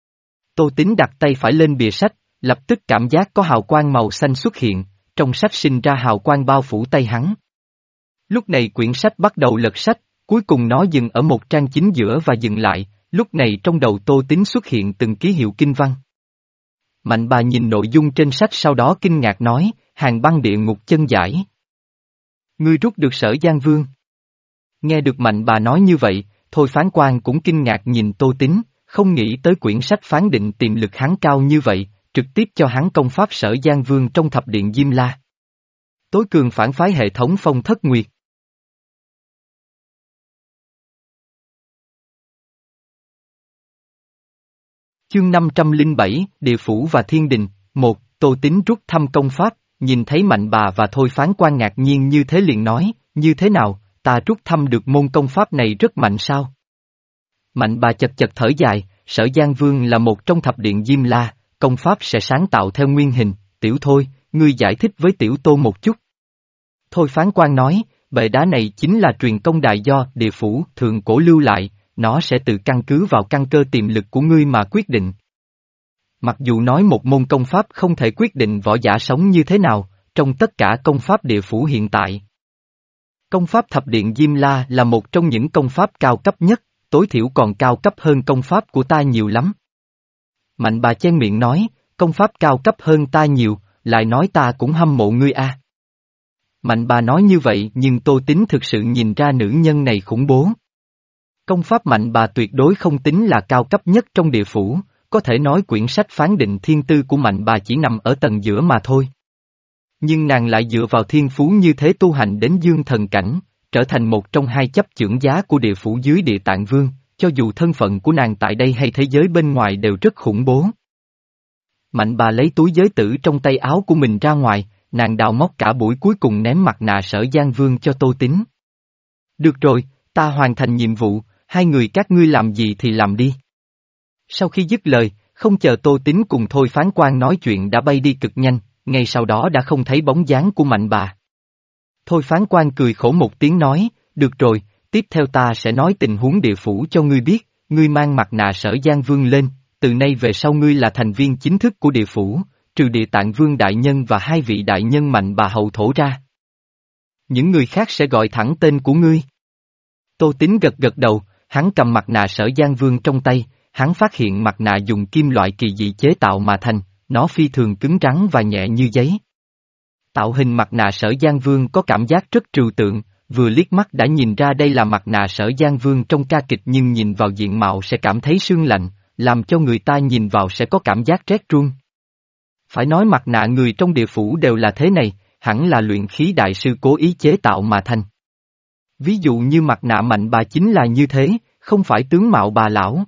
Speaker 1: Tô Tín đặt tay phải lên bìa sách, lập tức cảm giác có hào quang màu xanh xuất hiện, trong sách sinh ra hào quang bao phủ tay hắn. Lúc này quyển sách bắt đầu lật sách, cuối cùng nó dừng ở một trang chính giữa và dừng lại, lúc này trong đầu Tô Tín xuất hiện từng ký hiệu kinh văn. Mạnh bà nhìn nội dung trên sách sau đó kinh ngạc nói, Hàng băng địa ngục chân giải. Ngươi rút được Sở Giang Vương. Nghe được Mạnh bà nói như vậy, Thôi Phán Quan cũng kinh ngạc nhìn Tô Tín, không nghĩ tới quyển sách phán định tiềm lực hắn cao như vậy, trực tiếp cho hắn công pháp Sở Giang Vương trong thập điện Diêm La. Tối cường phản phái hệ thống Phong Thất Nguyệt. Chương năm trăm lẻ bảy, Địa Phủ và Thiên Đình, một, Tô Tín rút thăm công pháp, nhìn thấy Mạnh bà và Thôi Phán Quan ngạc nhiên như thế liền nói, như thế nào, ta rút thăm được môn công pháp này rất mạnh sao? Mạnh bà chật chật thở dài, Sở Giang Vương là một trong thập điện Diêm La, công pháp sẽ sáng tạo theo nguyên hình, tiểu Thôi, ngươi giải thích với tiểu Tô một chút. Thôi Phán Quan nói, bệ đá này chính là truyền công đài do Địa Phủ thường cổ lưu lại, nó sẽ tự căn cứ vào căn cơ tiềm lực của ngươi mà quyết định. Mặc dù nói một môn công pháp không thể quyết định võ giả sống như thế nào, trong tất cả công pháp Địa Phủ hiện tại. Công pháp thập điện Diêm La là một trong những công pháp cao cấp nhất, tối thiểu còn cao cấp hơn công pháp của ta nhiều lắm. Mạnh bà chen miệng nói, công pháp cao cấp hơn ta nhiều, lại nói ta cũng hâm mộ ngươi a. À. Mạnh bà nói như vậy nhưng Tô Tín thực sự nhìn ra nữ nhân này khủng bố. Công pháp Mạnh bà tuyệt đối không tính là cao cấp nhất trong Địa Phủ, có thể nói quyển sách phán định thiên tư của Mạnh bà chỉ nằm ở tầng giữa mà thôi. Nhưng nàng lại dựa vào thiên phú như thế tu hành đến dương thần cảnh, trở thành một trong hai chấp chưởng giá của Địa Phủ dưới Địa Tạng Vương, cho dù thân phận của nàng tại đây hay thế giới bên ngoài đều rất khủng bố. Mạnh bà lấy túi giới tử trong tay áo của mình ra ngoài, nàng đào móc cả buổi cuối cùng ném mặt nạ Sở Giang Vương cho Tô Tín. Được rồi, ta hoàn thành nhiệm vụ, hai người các ngươi làm gì thì làm đi. Sau khi dứt lời, không chờ Tô Tín cùng Thôi Phán Quan nói chuyện đã bay đi cực nhanh, ngay sau đó đã không thấy bóng dáng của Mạnh bà. Thôi Phán Quan cười khổ một tiếng nói, được rồi, tiếp theo ta sẽ nói tình huống Địa Phủ cho ngươi biết, ngươi mang mặt nạ Sở Giang Vương lên, từ nay về sau ngươi là thành viên chính thức của Địa Phủ, trừ Địa Tạng Vương đại nhân và hai vị đại nhân Mạnh bà hậu thổ ra. Những người khác sẽ gọi thẳng tên của ngươi. Tô Tín gật gật đầu, hắn cầm mặt nạ Sở Giang Vương trong tay, hắn phát hiện mặt nạ dùng kim loại kỳ dị chế tạo mà thành, nó phi thường cứng rắn và nhẹ như giấy. Tạo hình mặt nạ Sở Giang Vương có cảm giác rất trừu tượng, vừa liếc mắt đã nhìn ra đây là mặt nạ Sở Giang Vương trong ca kịch nhưng nhìn vào diện mạo sẽ cảm thấy sương lạnh, làm cho người ta nhìn vào sẽ có cảm giác rét run. Phải nói mặt nạ người trong Địa Phủ đều là thế này, hẳn là luyện khí đại sư cố ý chế tạo mà thành. Ví dụ như mặt nạ Mạnh bà chính là như thế, không phải tướng mạo bà lão,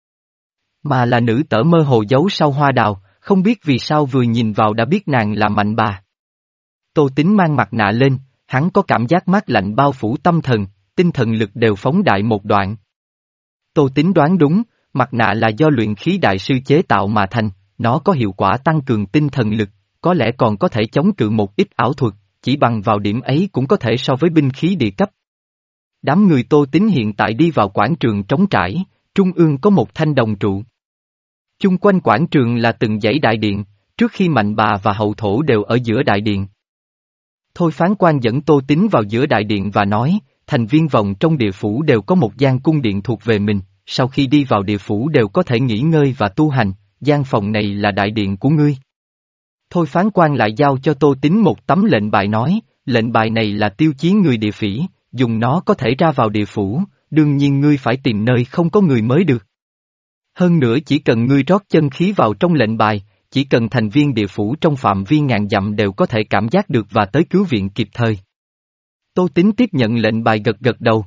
Speaker 1: mà là nữ tở mơ hồ giấu sau hoa đào, không biết vì sao vừa nhìn vào đã biết nàng là Mạnh bà. Tô Tín mang mặt nạ lên, hắn có cảm giác mát lạnh bao phủ tâm thần, tinh thần lực đều phóng đại một đoạn. Tô Tín đoán đúng, mặt nạ là do luyện khí đại sư chế tạo mà thành, nó có hiệu quả tăng cường tinh thần lực, có lẽ còn có thể chống cự một ít ảo thuật, chỉ bằng vào điểm ấy cũng có thể so với binh khí địa cấp. Đám người Tô Tín hiện tại đi vào quảng trường trống trải, trung ương có một thanh đồng trụ. Chung quanh quảng trường là từng dãy đại điện, trước khi Mạnh bà và hậu thổ đều ở giữa đại điện. Thôi Phán Quan dẫn Tô Tín vào giữa đại điện và nói, thành viên vòng trong Địa Phủ đều có một gian cung điện thuộc về mình, sau khi đi vào Địa Phủ đều có thể nghỉ ngơi và tu hành, gian phòng này là đại điện của ngươi. Thôi Phán Quan lại giao cho Tô Tín một tấm lệnh bài nói, lệnh bài này là tiêu chí người địa phỉ, dùng nó có thể ra vào Địa Phủ, đương nhiên ngươi phải tìm nơi không có người mới được. Hơn nữa chỉ cần ngươi rót chân khí vào trong lệnh bài, chỉ cần thành viên Địa Phủ trong phạm vi ngàn dặm đều có thể cảm giác được và tới cứu viện kịp thời. Tô Tín tiếp nhận lệnh bài gật gật đầu.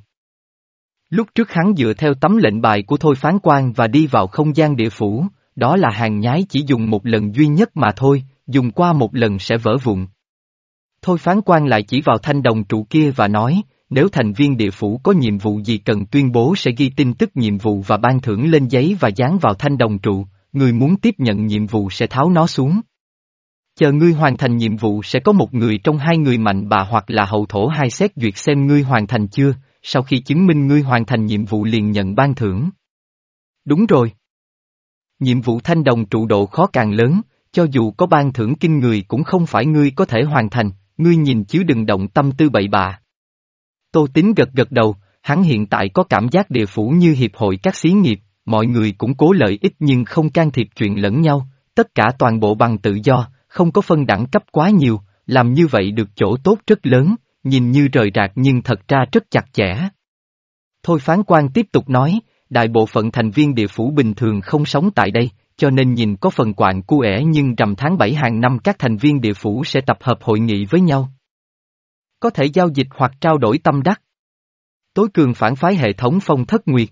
Speaker 1: Lúc trước hắn dựa theo tấm lệnh bài của Thôi Phán Quan và đi vào không gian Địa Phủ, đó là hàng nhái chỉ dùng một lần duy nhất mà thôi, dùng qua một lần sẽ vỡ vụn. Thôi Phán Quan lại chỉ vào thanh đồng trụ kia và nói, nếu thành viên Địa Phủ có nhiệm vụ gì cần tuyên bố sẽ ghi tin tức nhiệm vụ và ban thưởng lên giấy và dán vào thanh đồng trụ, người muốn tiếp nhận nhiệm vụ sẽ tháo nó xuống. Chờ ngươi hoàn thành nhiệm vụ sẽ có một người trong hai người Mạnh bà hoặc là hậu thổ hai xét duyệt xem ngươi hoàn thành chưa, sau khi chứng minh ngươi hoàn thành nhiệm vụ liền nhận ban thưởng. Đúng rồi. Nhiệm vụ thanh đồng trụ độ khó càng lớn, cho dù có ban thưởng kinh người cũng không phải ngươi có thể hoàn thành, ngươi nhìn chứ đừng động tâm tư bậy bạ. Tô Tín gật gật đầu, hắn hiện tại có cảm giác Địa Phủ như hiệp hội các xí nghiệp, mọi người cũng cố lợi ích nhưng không can thiệp chuyện lẫn nhau, Tất cả toàn bộ bằng tự do, không có phân đẳng cấp quá nhiều, làm như vậy được chỗ tốt rất lớn, nhìn như rời rạc nhưng thật ra rất chặt chẽ. Thôi phán quan tiếp tục nói, đại bộ phận thành viên địa phủ bình thường không sống tại đây, cho nên nhìn có phần quạng cu ẻ nhưng rằm tháng bảy hàng năm các thành viên địa phủ sẽ tập hợp hội nghị với nhau. Có thể giao dịch hoặc trao đổi tâm đắc. Tối cường phản phái hệ thống Phong Thất Nguyệt.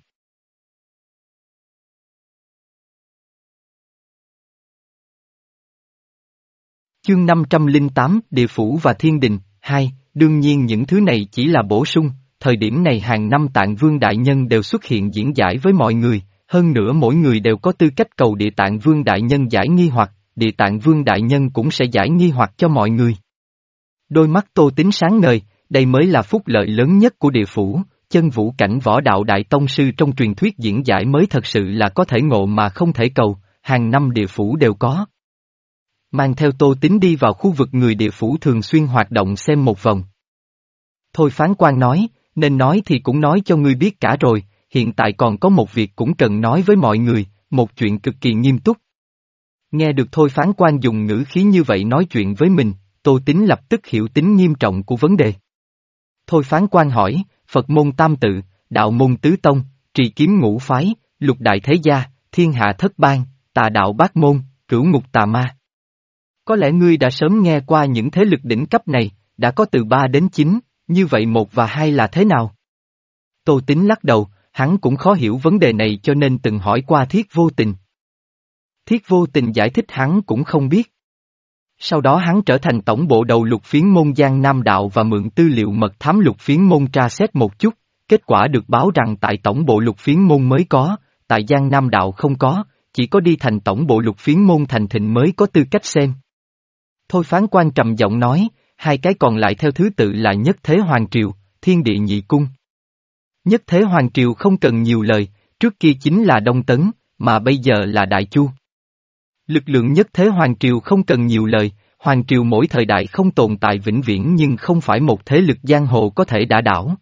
Speaker 1: Chương năm trăm lẻ tám, Địa Phủ và Thiên Đình, hai, đương nhiên những thứ này chỉ là bổ sung, thời điểm này hàng năm Tạng Vương Đại Nhân đều xuất hiện diễn giải với mọi người, hơn nữa mỗi người đều có tư cách cầu Địa Tạng Vương Đại Nhân giải nghi hoặc, Địa Tạng Vương Đại Nhân cũng sẽ giải nghi hoặc cho mọi người. Đôi mắt Tô Tín sáng ngời, đây mới là phúc lợi lớn nhất của địa phủ, chân vũ cảnh võ đạo đại tông sư trong truyền thuyết diễn giải mới thật sự là có thể ngộ mà không thể cầu, hàng năm địa phủ đều có. Mang theo Tô Tín đi vào khu vực người địa phủ thường xuyên hoạt động xem một vòng. Thôi phán quan nói, nên nói thì cũng nói cho ngươi biết cả rồi, hiện tại còn có một việc cũng cần nói với mọi người, một chuyện cực kỳ nghiêm túc. Nghe được thôi phán quan dùng ngữ khí như vậy nói chuyện với mình, Tô Tín lập tức hiểu tính nghiêm trọng của vấn đề. Thôi phán quan hỏi, Phật môn tam tự, đạo môn tứ tông, trì kiếm ngũ phái, lục đại thế gia, thiên hạ thất bang, tà đạo bát môn, cửu ngục tà ma. Có lẽ ngươi đã sớm nghe qua những thế lực đỉnh cấp này, đã có từ ba đến chín, như vậy một và hai là thế nào? Tô Tín lắc đầu, hắn cũng khó hiểu vấn đề này cho nên từng hỏi qua Thiết Vô Tình. Thiết Vô Tình giải thích hắn cũng không biết. Sau đó hắn trở thành tổng bộ đầu lục phiến môn Giang Nam Đạo và mượn tư liệu mật thám lục phiến môn tra xét một chút, kết quả được báo rằng tại tổng bộ lục phiến môn mới có, tại Giang Nam Đạo không có, chỉ có đi thành tổng bộ lục phiến môn thành thịnh mới có tư cách xem. Thôi phán quan trầm giọng nói, hai cái còn lại theo thứ tự là Nhất Thế Hoàng Triều, Thiên Địa Nhị Cung. Nhất Thế Hoàng Triều không cần nhiều lời, trước kia chính là Đông Tấn, mà bây giờ là Đại Chu. Lực lượng Nhất Thế Hoàng Triều không cần nhiều lời, Hoàng Triều mỗi thời đại không tồn tại vĩnh viễn nhưng không phải một thế lực giang hồ có thể đả đảo.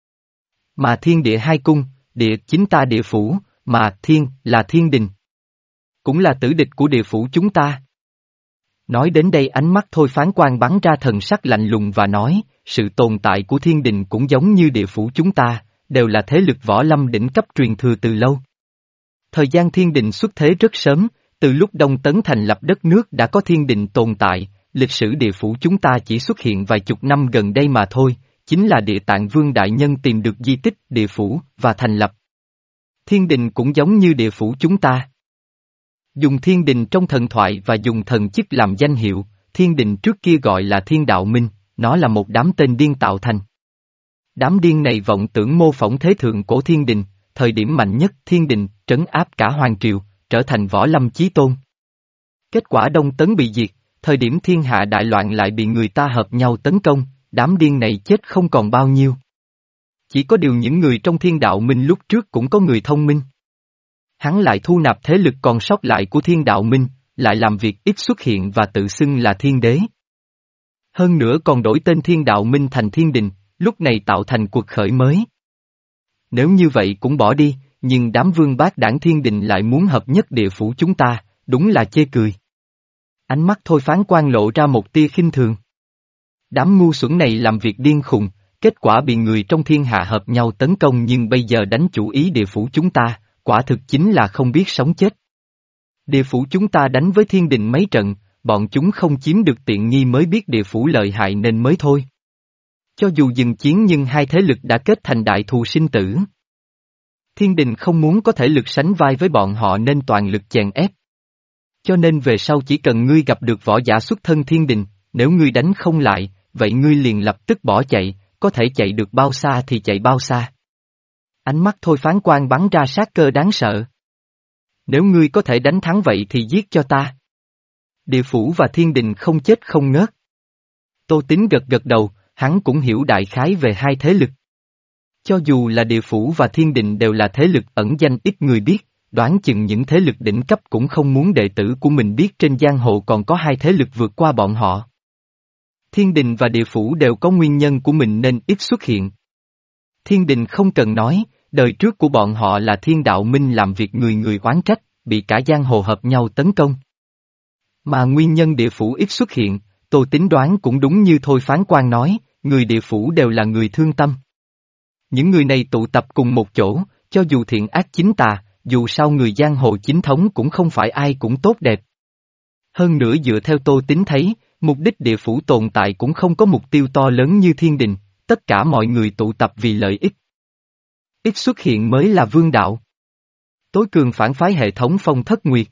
Speaker 1: Mà Thiên Địa Hai Cung, địa chính ta địa phủ, mà Thiên là Thiên Đình. Cũng là tử địch của địa phủ chúng ta. Nói đến đây ánh mắt thôi phán quan bắn ra thần sắc lạnh lùng và nói, sự tồn tại của Thiên Đình cũng giống như địa phủ chúng ta, đều là thế lực võ lâm đỉnh cấp truyền thừa từ lâu. Thời gian Thiên Đình xuất thế rất sớm, từ lúc Đông Tấn thành lập đất nước đã có Thiên Đình tồn tại, lịch sử địa phủ chúng ta chỉ xuất hiện vài chục năm gần đây mà thôi, chính là Địa Tạng Vương Đại Nhân tìm được di tích địa phủ và thành lập. Thiên Đình cũng giống như địa phủ chúng ta. Dùng Thiên Đình trong thần thoại và dùng thần chức làm danh hiệu, Thiên Đình trước kia gọi là Thiên Đạo Minh, nó là một đám tên điên tạo thành. Đám điên này vọng tưởng mô phỏng thế thượng cổ Thiên Đình, thời điểm mạnh nhất Thiên Đình trấn áp cả Hoàng Triều, trở thành võ lâm chí tôn. Kết quả Đông Tấn bị diệt, thời điểm thiên hạ đại loạn lại bị người ta hợp nhau tấn công, đám điên này chết không còn bao nhiêu. Chỉ có điều những người trong Thiên Đạo Minh lúc trước cũng có người thông minh. Hắn lại thu nạp thế lực còn sót lại của Thiên Đạo Minh, lại làm việc ít xuất hiện và tự xưng là Thiên Đế. Hơn nữa còn đổi tên Thiên Đạo Minh thành Thiên Đình, lúc này tạo thành cuộc khởi mới. Nếu như vậy cũng bỏ đi, nhưng đám vương bát đảng Thiên Đình lại muốn hợp nhất địa phủ chúng ta, đúng là chê cười. Ánh mắt thôi phán quan lộ ra một tia khinh thường. Đám ngu xuẩn này làm việc điên khùng, kết quả bị người trong thiên hạ hợp nhau tấn công nhưng bây giờ đánh chủ ý địa phủ chúng ta, quả thực chính là không biết sống chết. Địa phủ chúng ta đánh với Thiên Đình mấy trận, bọn chúng không chiếm được tiện nghi mới biết địa phủ lợi hại nên mới thôi. Cho dù dừng chiến nhưng hai thế lực đã kết thành đại thù sinh tử. Thiên Đình không muốn có thể lực sánh vai với bọn họ nên toàn lực chèn ép. Cho nên về sau chỉ cần ngươi gặp được võ giả xuất thân Thiên Đình, nếu ngươi đánh không lại, vậy ngươi liền lập tức bỏ chạy, có thể chạy được bao xa thì chạy bao xa. Ánh mắt thôi phán quan bắn ra sát cơ đáng sợ. Nếu ngươi có thể đánh thắng vậy thì giết cho ta. Địa phủ và Thiên Đình không chết không ngớt. Tô Tín gật gật đầu, hắn cũng hiểu đại khái về hai thế lực. Cho dù là địa phủ và Thiên Đình đều là thế lực ẩn danh ít người biết, đoán chừng những thế lực đỉnh cấp cũng không muốn đệ tử của mình biết trên giang hồ còn có hai thế lực vượt qua bọn họ. Thiên Đình và địa phủ đều có nguyên nhân của mình nên ít xuất hiện. Thiên Đình không cần nói, đời trước của bọn họ là Thiên Đạo Minh làm việc người người oán trách, bị cả giang hồ hợp nhau tấn công. Mà nguyên nhân địa phủ ít xuất hiện, Tô Tín đoán cũng đúng như Thôi Phán Quan nói, người địa phủ đều là người thương tâm. Những người này tụ tập cùng một chỗ, cho dù thiện ác chính tà, dù sao người giang hồ chính thống cũng không phải ai cũng tốt đẹp. Hơn nữa dựa theo Tô Tín thấy, mục đích địa phủ tồn tại cũng không có mục tiêu to lớn như thiên đình, tất cả mọi người tụ tập vì lợi ích. Ít xuất hiện mới là vương đạo. Tối cường phản phái hệ thống Phong Thất Nguyệt.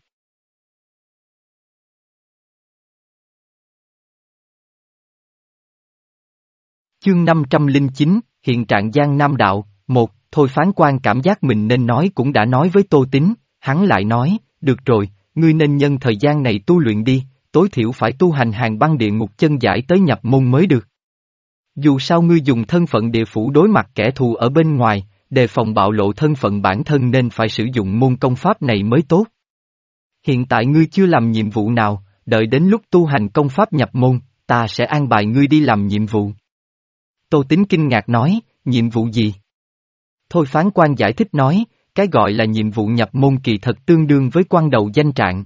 Speaker 1: Chương năm trăm lẻ chín, hiện trạng Giang Nam Đạo, một, Thôi Phán Quan cảm giác mình nên nói cũng đã nói với Tô Tín, hắn lại nói, được rồi, ngươi nên nhân thời gian này tu luyện đi, tối thiểu phải tu hành hàng băng địa ngục chân giải tới nhập môn mới được. Dù sao ngươi dùng thân phận địa phủ đối mặt kẻ thù ở bên ngoài, đề phòng bạo lộ thân phận bản thân nên phải sử dụng môn công pháp này mới tốt. Hiện tại ngươi chưa làm nhiệm vụ nào, đợi đến lúc tu hành công pháp nhập môn, ta sẽ an bài ngươi đi làm nhiệm vụ. Tô Tín kinh ngạc nói, nhiệm vụ gì? Thôi Phán Quan giải thích nói, cái gọi là nhiệm vụ nhập môn kỳ thật tương đương với quan đầu danh trạng.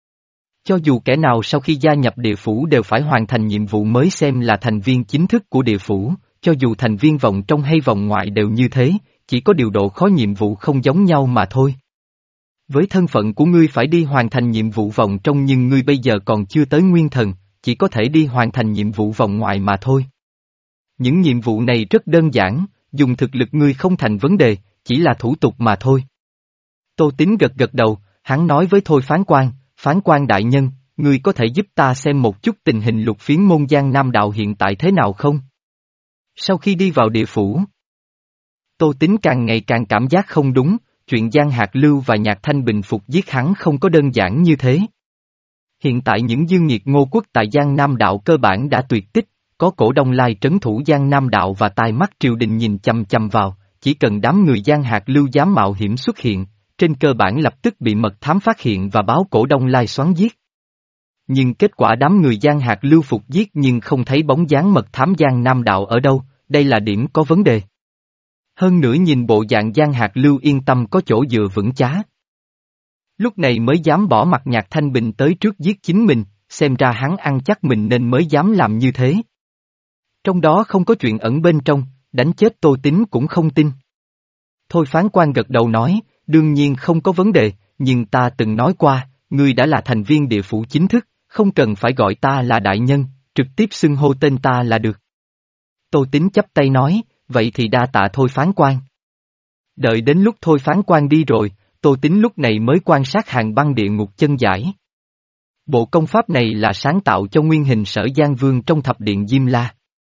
Speaker 1: Cho dù kẻ nào sau khi gia nhập địa phủ đều phải hoàn thành nhiệm vụ mới xem là thành viên chính thức của địa phủ, cho dù thành viên vòng trong hay vòng ngoại đều như thế, chỉ có điều độ khó nhiệm vụ không giống nhau mà thôi. Với thân phận của ngươi phải đi hoàn thành nhiệm vụ vòng trong nhưng ngươi bây giờ còn chưa tới nguyên thần, chỉ có thể đi hoàn thành nhiệm vụ vòng ngoại mà thôi. Những nhiệm vụ này rất đơn giản, dùng thực lực ngươi không thành vấn đề, chỉ là thủ tục mà thôi. Tô Tín gật gật đầu, hắn nói với Thôi Phán Quan, Phán Quan đại nhân, ngươi có thể giúp ta xem một chút tình hình lục phiến môn Giang Nam Đạo hiện tại thế nào không? Sau khi đi vào địa phủ, Tô Tín càng ngày càng cảm giác không đúng, chuyện Giang Hạc Lưu và Nhạc Thanh Bình phục giết hắn không có đơn giản như thế. Hiện tại những dương nhiệt ngô quốc tại Giang Nam Đạo cơ bản đã tuyệt tích, có cổ Đông Lai trấn thủ Giang Nam Đạo và tai mắt triều đình nhìn chằm chằm vào, chỉ cần đám người Giang Hạc Lưu dám mạo hiểm xuất hiện, trên cơ bản lập tức bị mật thám phát hiện và báo cổ Đông Lai xoắn giết. Nhưng kết quả đám người Giang Hạc Lưu phục giết nhưng không thấy bóng dáng mật thám Giang Nam Đạo ở đâu, đây là điểm có vấn đề. Hơn nữa nhìn bộ dạng Giang Hạc Lưu yên tâm có chỗ dựa vững chá. Lúc này mới dám bỏ mặt Nhạc Thanh Bình tới trước giết chính mình, xem ra hắn ăn chắc mình nên mới dám làm như thế. Trong đó không có chuyện ẩn bên trong, đánh chết Tô Tín cũng không tin. Thôi Phán Quan gật đầu nói, đương nhiên không có vấn đề, nhưng ta từng nói qua, ngươi đã là thành viên địa phủ chính thức, không cần phải gọi ta là đại nhân, trực tiếp xưng hô tên ta là được. Tô Tín chắp tay nói, vậy thì đa tạ Thôi Phán Quan. Đợi đến lúc Thôi Phán Quan đi rồi, Tô Tín lúc này mới quan sát hàng băng địa ngục chân giải. Bộ công pháp này là sáng tạo cho nguyên hình Sở Giang Vương trong thập điện Diêm La.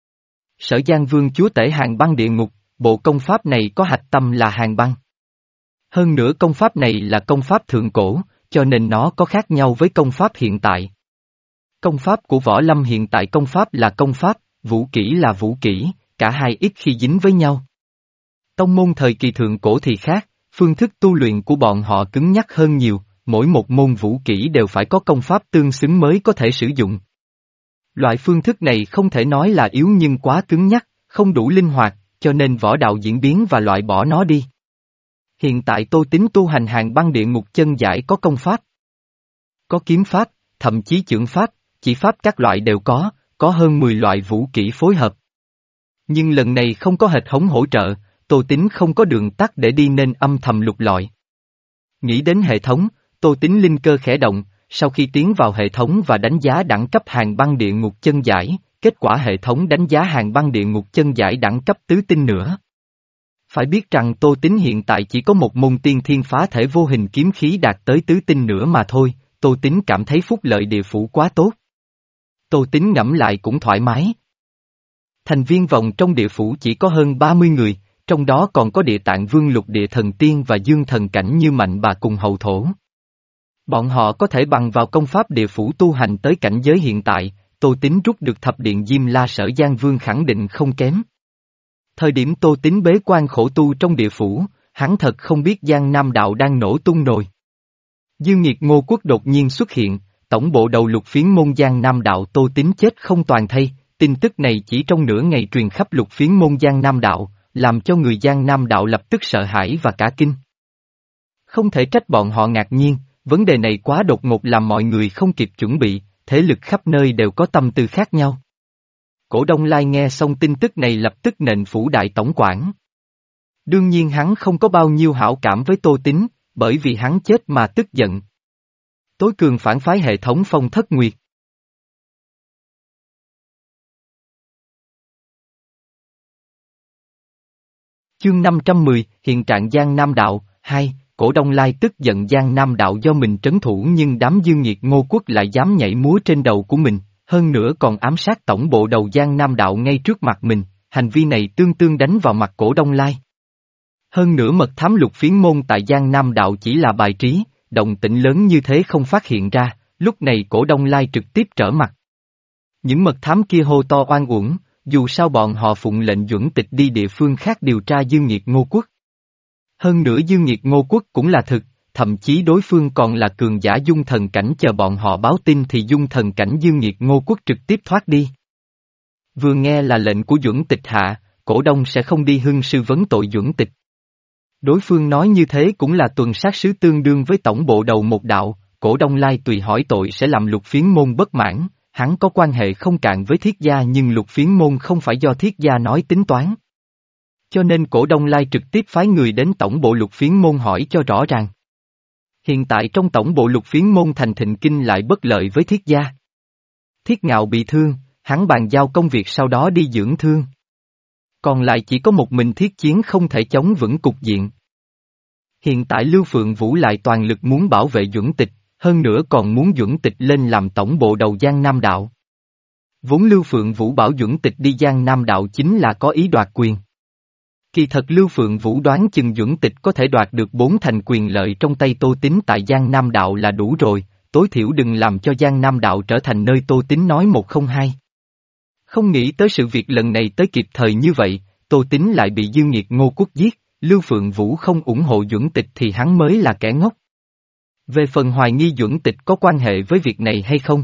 Speaker 1: Sở Giang Vương chúa tể hàng băng địa ngục, bộ công pháp này có hạch tâm là hàng băng. Hơn nữa công pháp này là công pháp thượng cổ, cho nên nó có khác nhau với công pháp hiện tại. Công pháp của Võ Lâm hiện tại công pháp là công pháp, vũ kỹ là vũ kỹ, cả hai ít khi dính với nhau. Tông môn thời kỳ thượng cổ thì khác, phương thức tu luyện của bọn họ cứng nhắc hơn nhiều, mỗi một môn vũ kỹ đều phải có công pháp tương xứng mới có thể sử dụng. Loại phương thức này không thể nói là yếu nhưng quá cứng nhắc, không đủ linh hoạt, cho nên võ đạo diễn biến và loại bỏ nó đi. Hiện tại Tô Tín tu hành hàng băng địa ngục chân giải có công pháp, có kiếm pháp, thậm chí chưởng pháp, chỉ pháp các loại đều có, có hơn mười loại vũ kỹ phối hợp. Nhưng lần này không có hệ thống hỗ trợ, Tô Tín không có đường tắt để đi nên âm thầm lục lọi. Nghĩ đến hệ thống, Tô Tín linh cơ khẽ động, sau khi tiến vào hệ thống và đánh giá đẳng cấp hàng băng địa ngục chân giải, kết quả hệ thống đánh giá hàng băng địa ngục chân giải đẳng cấp tứ tinh nữa. Phải biết rằng Tô Tín hiện tại chỉ có một môn tiên thiên phá thể vô hình kiếm khí đạt tới tứ tinh nữa mà thôi, Tô Tín cảm thấy phúc lợi địa phủ quá tốt. Tô Tín ngẫm lại cũng thoải mái. Thành viên vòng trong địa phủ chỉ có hơn ba mươi người, trong đó còn có địa tạng vương lục địa thần tiên và dương thần cảnh như Mạnh Bà cùng hậu thổ. Bọn họ có thể bằng vào công pháp địa phủ tu hành tới cảnh giới hiện tại, Tô Tín rút được thập điện Diêm La Sở Giang Vương khẳng định không kém. Thời điểm Tô Tín bế quan khổ tu trong địa phủ, hắn thật không biết Giang Nam Đạo đang nổ tung nồi. Dương Nghiệt Ngô Quốc đột nhiên xuất hiện, tổng bộ đầu lục phiến môn Giang Nam Đạo Tô Tín chết không toàn thây, tin tức này chỉ trong nửa ngày truyền khắp lục phiến môn Giang Nam Đạo, làm cho người Giang Nam Đạo lập tức sợ hãi và cả kinh. Không thể trách bọn họ ngạc nhiên, Vấn đề này quá đột ngột làm mọi người không kịp chuẩn bị, thế lực khắp nơi đều có tâm tư khác nhau. Cổ Đông Lai nghe xong tin tức này lập tức nện phủ đại tổng quản. Đương nhiên hắn không có bao nhiêu hảo cảm với Tô Tín, bởi vì hắn chết mà tức giận. Tối cường phản phái hệ thống Phong Thất Nguyệt. Chương năm trăm mười, hiện trạng Giang Nam Đạo, hai, Cổ Đông Lai tức giận Giang Nam Đạo do mình trấn thủ nhưng đám dương nghiệt Ngô Quốc lại dám nhảy múa trên đầu của mình, hơn nữa còn ám sát tổng bộ đầu Giang Nam Đạo ngay trước mặt mình, hành vi này tương tương đánh vào mặt Cổ Đông Lai. Hơn nữa mật thám Lục Phiến Môn tại Giang Nam Đạo chỉ là bài trí, động tĩnh lớn như thế không phát hiện ra, lúc này Cổ Đông Lai trực tiếp trở mặt. Những mật thám kia hô to oan uổng, dù sao bọn họ phụng lệnh Duẩn Tịch đi địa phương khác điều tra dương nghiệt Ngô Quốc. Hơn nữa dương nghiệt Ngô Quốc cũng là thực, thậm chí đối phương còn là cường giả dung thần cảnh, chờ bọn họ báo tin thì dung thần cảnh dương nghiệt Ngô Quốc trực tiếp thoát đi. Vừa nghe là lệnh của Duẩn Tịch hạ, Cổ Đông sẽ không đi hưng sư vấn tội Duẩn Tịch. Đối phương nói như thế cũng là tuần sát sứ tương đương với tổng bộ đầu một đạo, Cổ Đông Lai tùy hỏi tội sẽ làm Lục Phiến Môn bất mãn, hắn có quan hệ không cạn với Thiết gia nhưng Lục Phiến Môn không phải do Thiết gia nói tính toán. Cho nên Cổ Đông Lai trực tiếp phái người đến tổng bộ Lục Phiến Môn hỏi cho rõ ràng. Hiện tại trong tổng bộ Lục Phiến Môn thành Thịnh Kinh lại bất lợi với Thiết gia. Thiết Ngạo bị thương, hắn bàn giao công việc sau đó đi dưỡng thương. Còn lại chỉ có một mình Thiết Chiến không thể chống vững cục diện. Hiện tại Lưu Phượng Vũ lại toàn lực muốn bảo vệ Duẩn Tịch, hơn nữa còn muốn Duẩn Tịch lên làm tổng bộ đầu Giang Nam Đạo. Vốn Lưu Phượng Vũ bảo Duẩn Tịch đi Giang Nam Đạo chính là có ý đoạt quyền. Kỳ thật Lưu Phượng Vũ đoán chừng Duẩn Tịch có thể đoạt được bốn thành quyền lợi trong tay Tô Tín tại Giang Nam Đạo là đủ rồi, tối thiểu đừng làm cho Giang Nam Đạo trở thành nơi Tô Tín nói một không hai. Không nghĩ tới sự việc lần này tới kịp thời như vậy, Tô Tín lại bị Dương Nghiệt Ngô Quốc giết, Lưu Phượng Vũ không ủng hộ Duẩn Tịch thì hắn mới là kẻ ngốc. Về phần hoài nghi Duẩn Tịch có quan hệ với việc này hay không?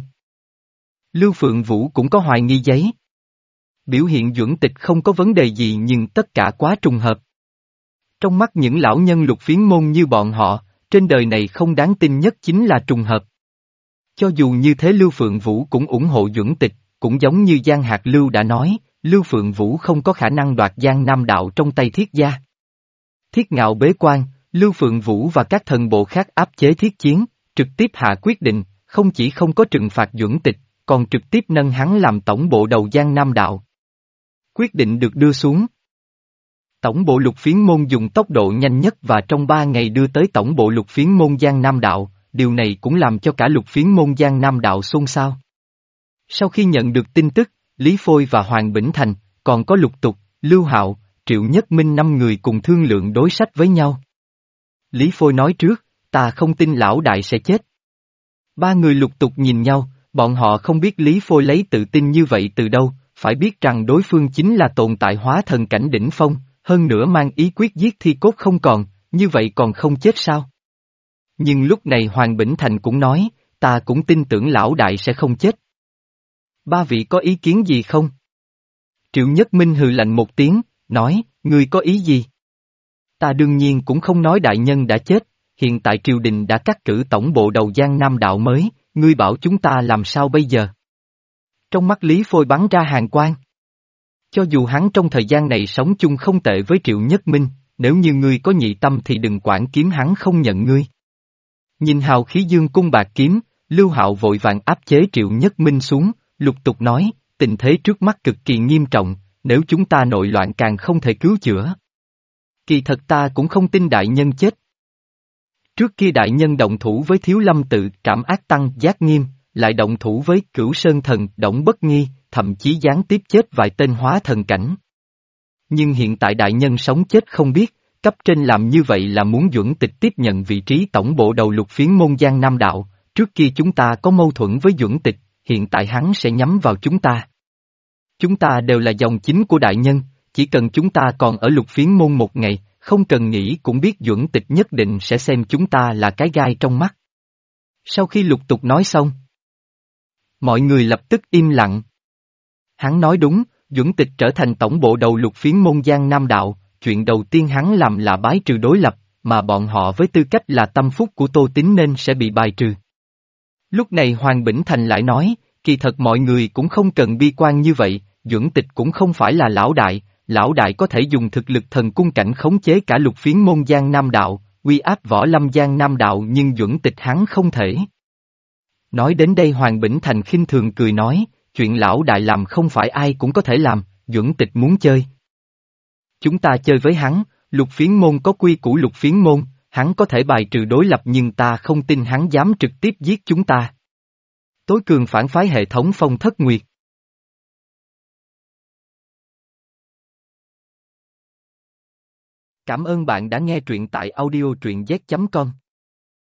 Speaker 1: Lưu Phượng Vũ cũng có hoài nghi giấy. Biểu hiện Duẩn Tịch không có vấn đề gì nhưng tất cả quá trùng hợp. Trong mắt những lão nhân Lục Phiến Môn như bọn họ, trên đời này không đáng tin nhất chính là trùng hợp. Cho dù như thế Lưu Phượng Vũ cũng ủng hộ Duẩn Tịch, cũng giống như Giang Hạc Lưu đã nói, Lưu Phượng Vũ không có khả năng đoạt Giang Nam Đạo trong tay Thiết gia. Thiết Ngạo bế quan, Lưu Phượng Vũ và các thần bộ khác áp chế Thiết Chiến, trực tiếp hạ quyết định, không chỉ không có trừng phạt Duẩn Tịch, còn trực tiếp nâng hắn làm tổng bộ đầu Giang Nam Đạo. Quyết định được đưa xuống. Tổng bộ Lục Phiến Môn dùng tốc độ nhanh nhất và trong ba ngày đưa tới tổng bộ Lục Phiến Môn Giang Nam Đạo, điều này cũng làm cho cả Lục Phiến Môn Giang Nam Đạo xôn xao. Sau khi nhận được tin tức, Lý Phôi và Hoàng Bỉnh Thành, còn có Lục Tục, Lưu Hạo, Triệu Nhất Minh năm người cùng thương lượng đối sách với nhau. Lý Phôi nói trước, ta không tin lão đại sẽ chết. Ba người Lục Tục nhìn nhau, bọn họ không biết Lý Phôi lấy tự tin như vậy từ đâu, phải biết rằng đối phương chính là tồn tại hóa thần cảnh đỉnh phong, hơn nữa mang ý quyết giết thi cốt không còn, như vậy còn không chết sao? Nhưng lúc này Hoàng Bỉnh Thành cũng nói, ta cũng tin tưởng lão đại sẽ không chết. Ba vị có ý kiến gì không? Triệu Nhất Minh hừ lạnh một tiếng, nói, ngươi có ý gì? Ta đương nhiên cũng không nói đại nhân đã chết, hiện tại triều đình đã cắt cử tổng bộ đầu Giang Nam Đạo mới, ngươi bảo chúng ta làm sao bây giờ? Trong mắt Lý Phôi bắn ra hàn quang. Cho dù hắn trong thời gian này sống chung không tệ với Triệu Nhất Minh, nếu như ngươi có nhị tâm thì đừng quản kiếm hắn không nhận ngươi. Nhìn hào khí dương cung bạc kiếm, Lưu Hạo vội vàng áp chế Triệu Nhất Minh xuống, lục tục nói, tình thế trước mắt cực kỳ nghiêm trọng, nếu chúng ta nội loạn càng không thể cứu chữa. Kỳ thật ta cũng không tin đại nhân chết. Trước kia đại nhân động thủ với Thiếu Lâm Tự Trảm Ác Tăng Giác Nghiêm, lại động thủ với Cửu Sơn Thần Đổng Bất Nghi, thậm chí gián tiếp chết vài tên hóa thần cảnh. Nhưng hiện tại đại nhân sống chết không biết, cấp trên làm như vậy là muốn Duẩn Tịch tiếp nhận vị trí tổng bộ đầu Lục Phiến Môn Giang Nam Đạo, trước kia chúng ta có mâu thuẫn với Duẩn Tịch, hiện tại hắn sẽ nhắm vào chúng ta. Chúng ta đều là dòng chính của đại nhân, chỉ cần chúng ta còn ở Lục Phiến Môn một ngày, không cần nghĩ cũng biết Duẩn Tịch nhất định sẽ xem chúng ta là cái gai trong mắt. Sau khi Lục Tục nói xong, mọi người lập tức im lặng. Hắn nói đúng, Duẩn Tịch trở thành tổng bộ đầu Lục Phiến Môn Giang Nam Đạo, chuyện đầu tiên hắn làm là bái trừ đối lập, mà bọn họ với tư cách là tâm phúc của Tô Tín nên sẽ bị bài trừ. Lúc này Hoàng Bỉnh Thành lại nói, kỳ thật mọi người cũng không cần bi quan như vậy, Duẩn Tịch cũng không phải là lão đại, lão đại có thể dùng thực lực thần cung cảnh khống chế cả lục phiến môn Giang Nam Đạo, uy áp võ lâm Giang Nam Đạo nhưng Duẩn Tịch hắn không thể. Nói đến đây Hoàng Bỉnh Thành khinh thường cười nói, chuyện lão đại làm không phải ai cũng có thể làm, Duẩn Tịch muốn chơi. Chúng ta chơi với hắn, lục phiến môn có quy củ lục phiến môn, hắn có thể bài trừ đối lập nhưng ta không tin hắn dám trực tiếp giết chúng ta. Tối cường phản phái hệ thống Phong Thất Nguyệt. Cảm ơn bạn đã nghe truyện tại audio truyện z chấm com.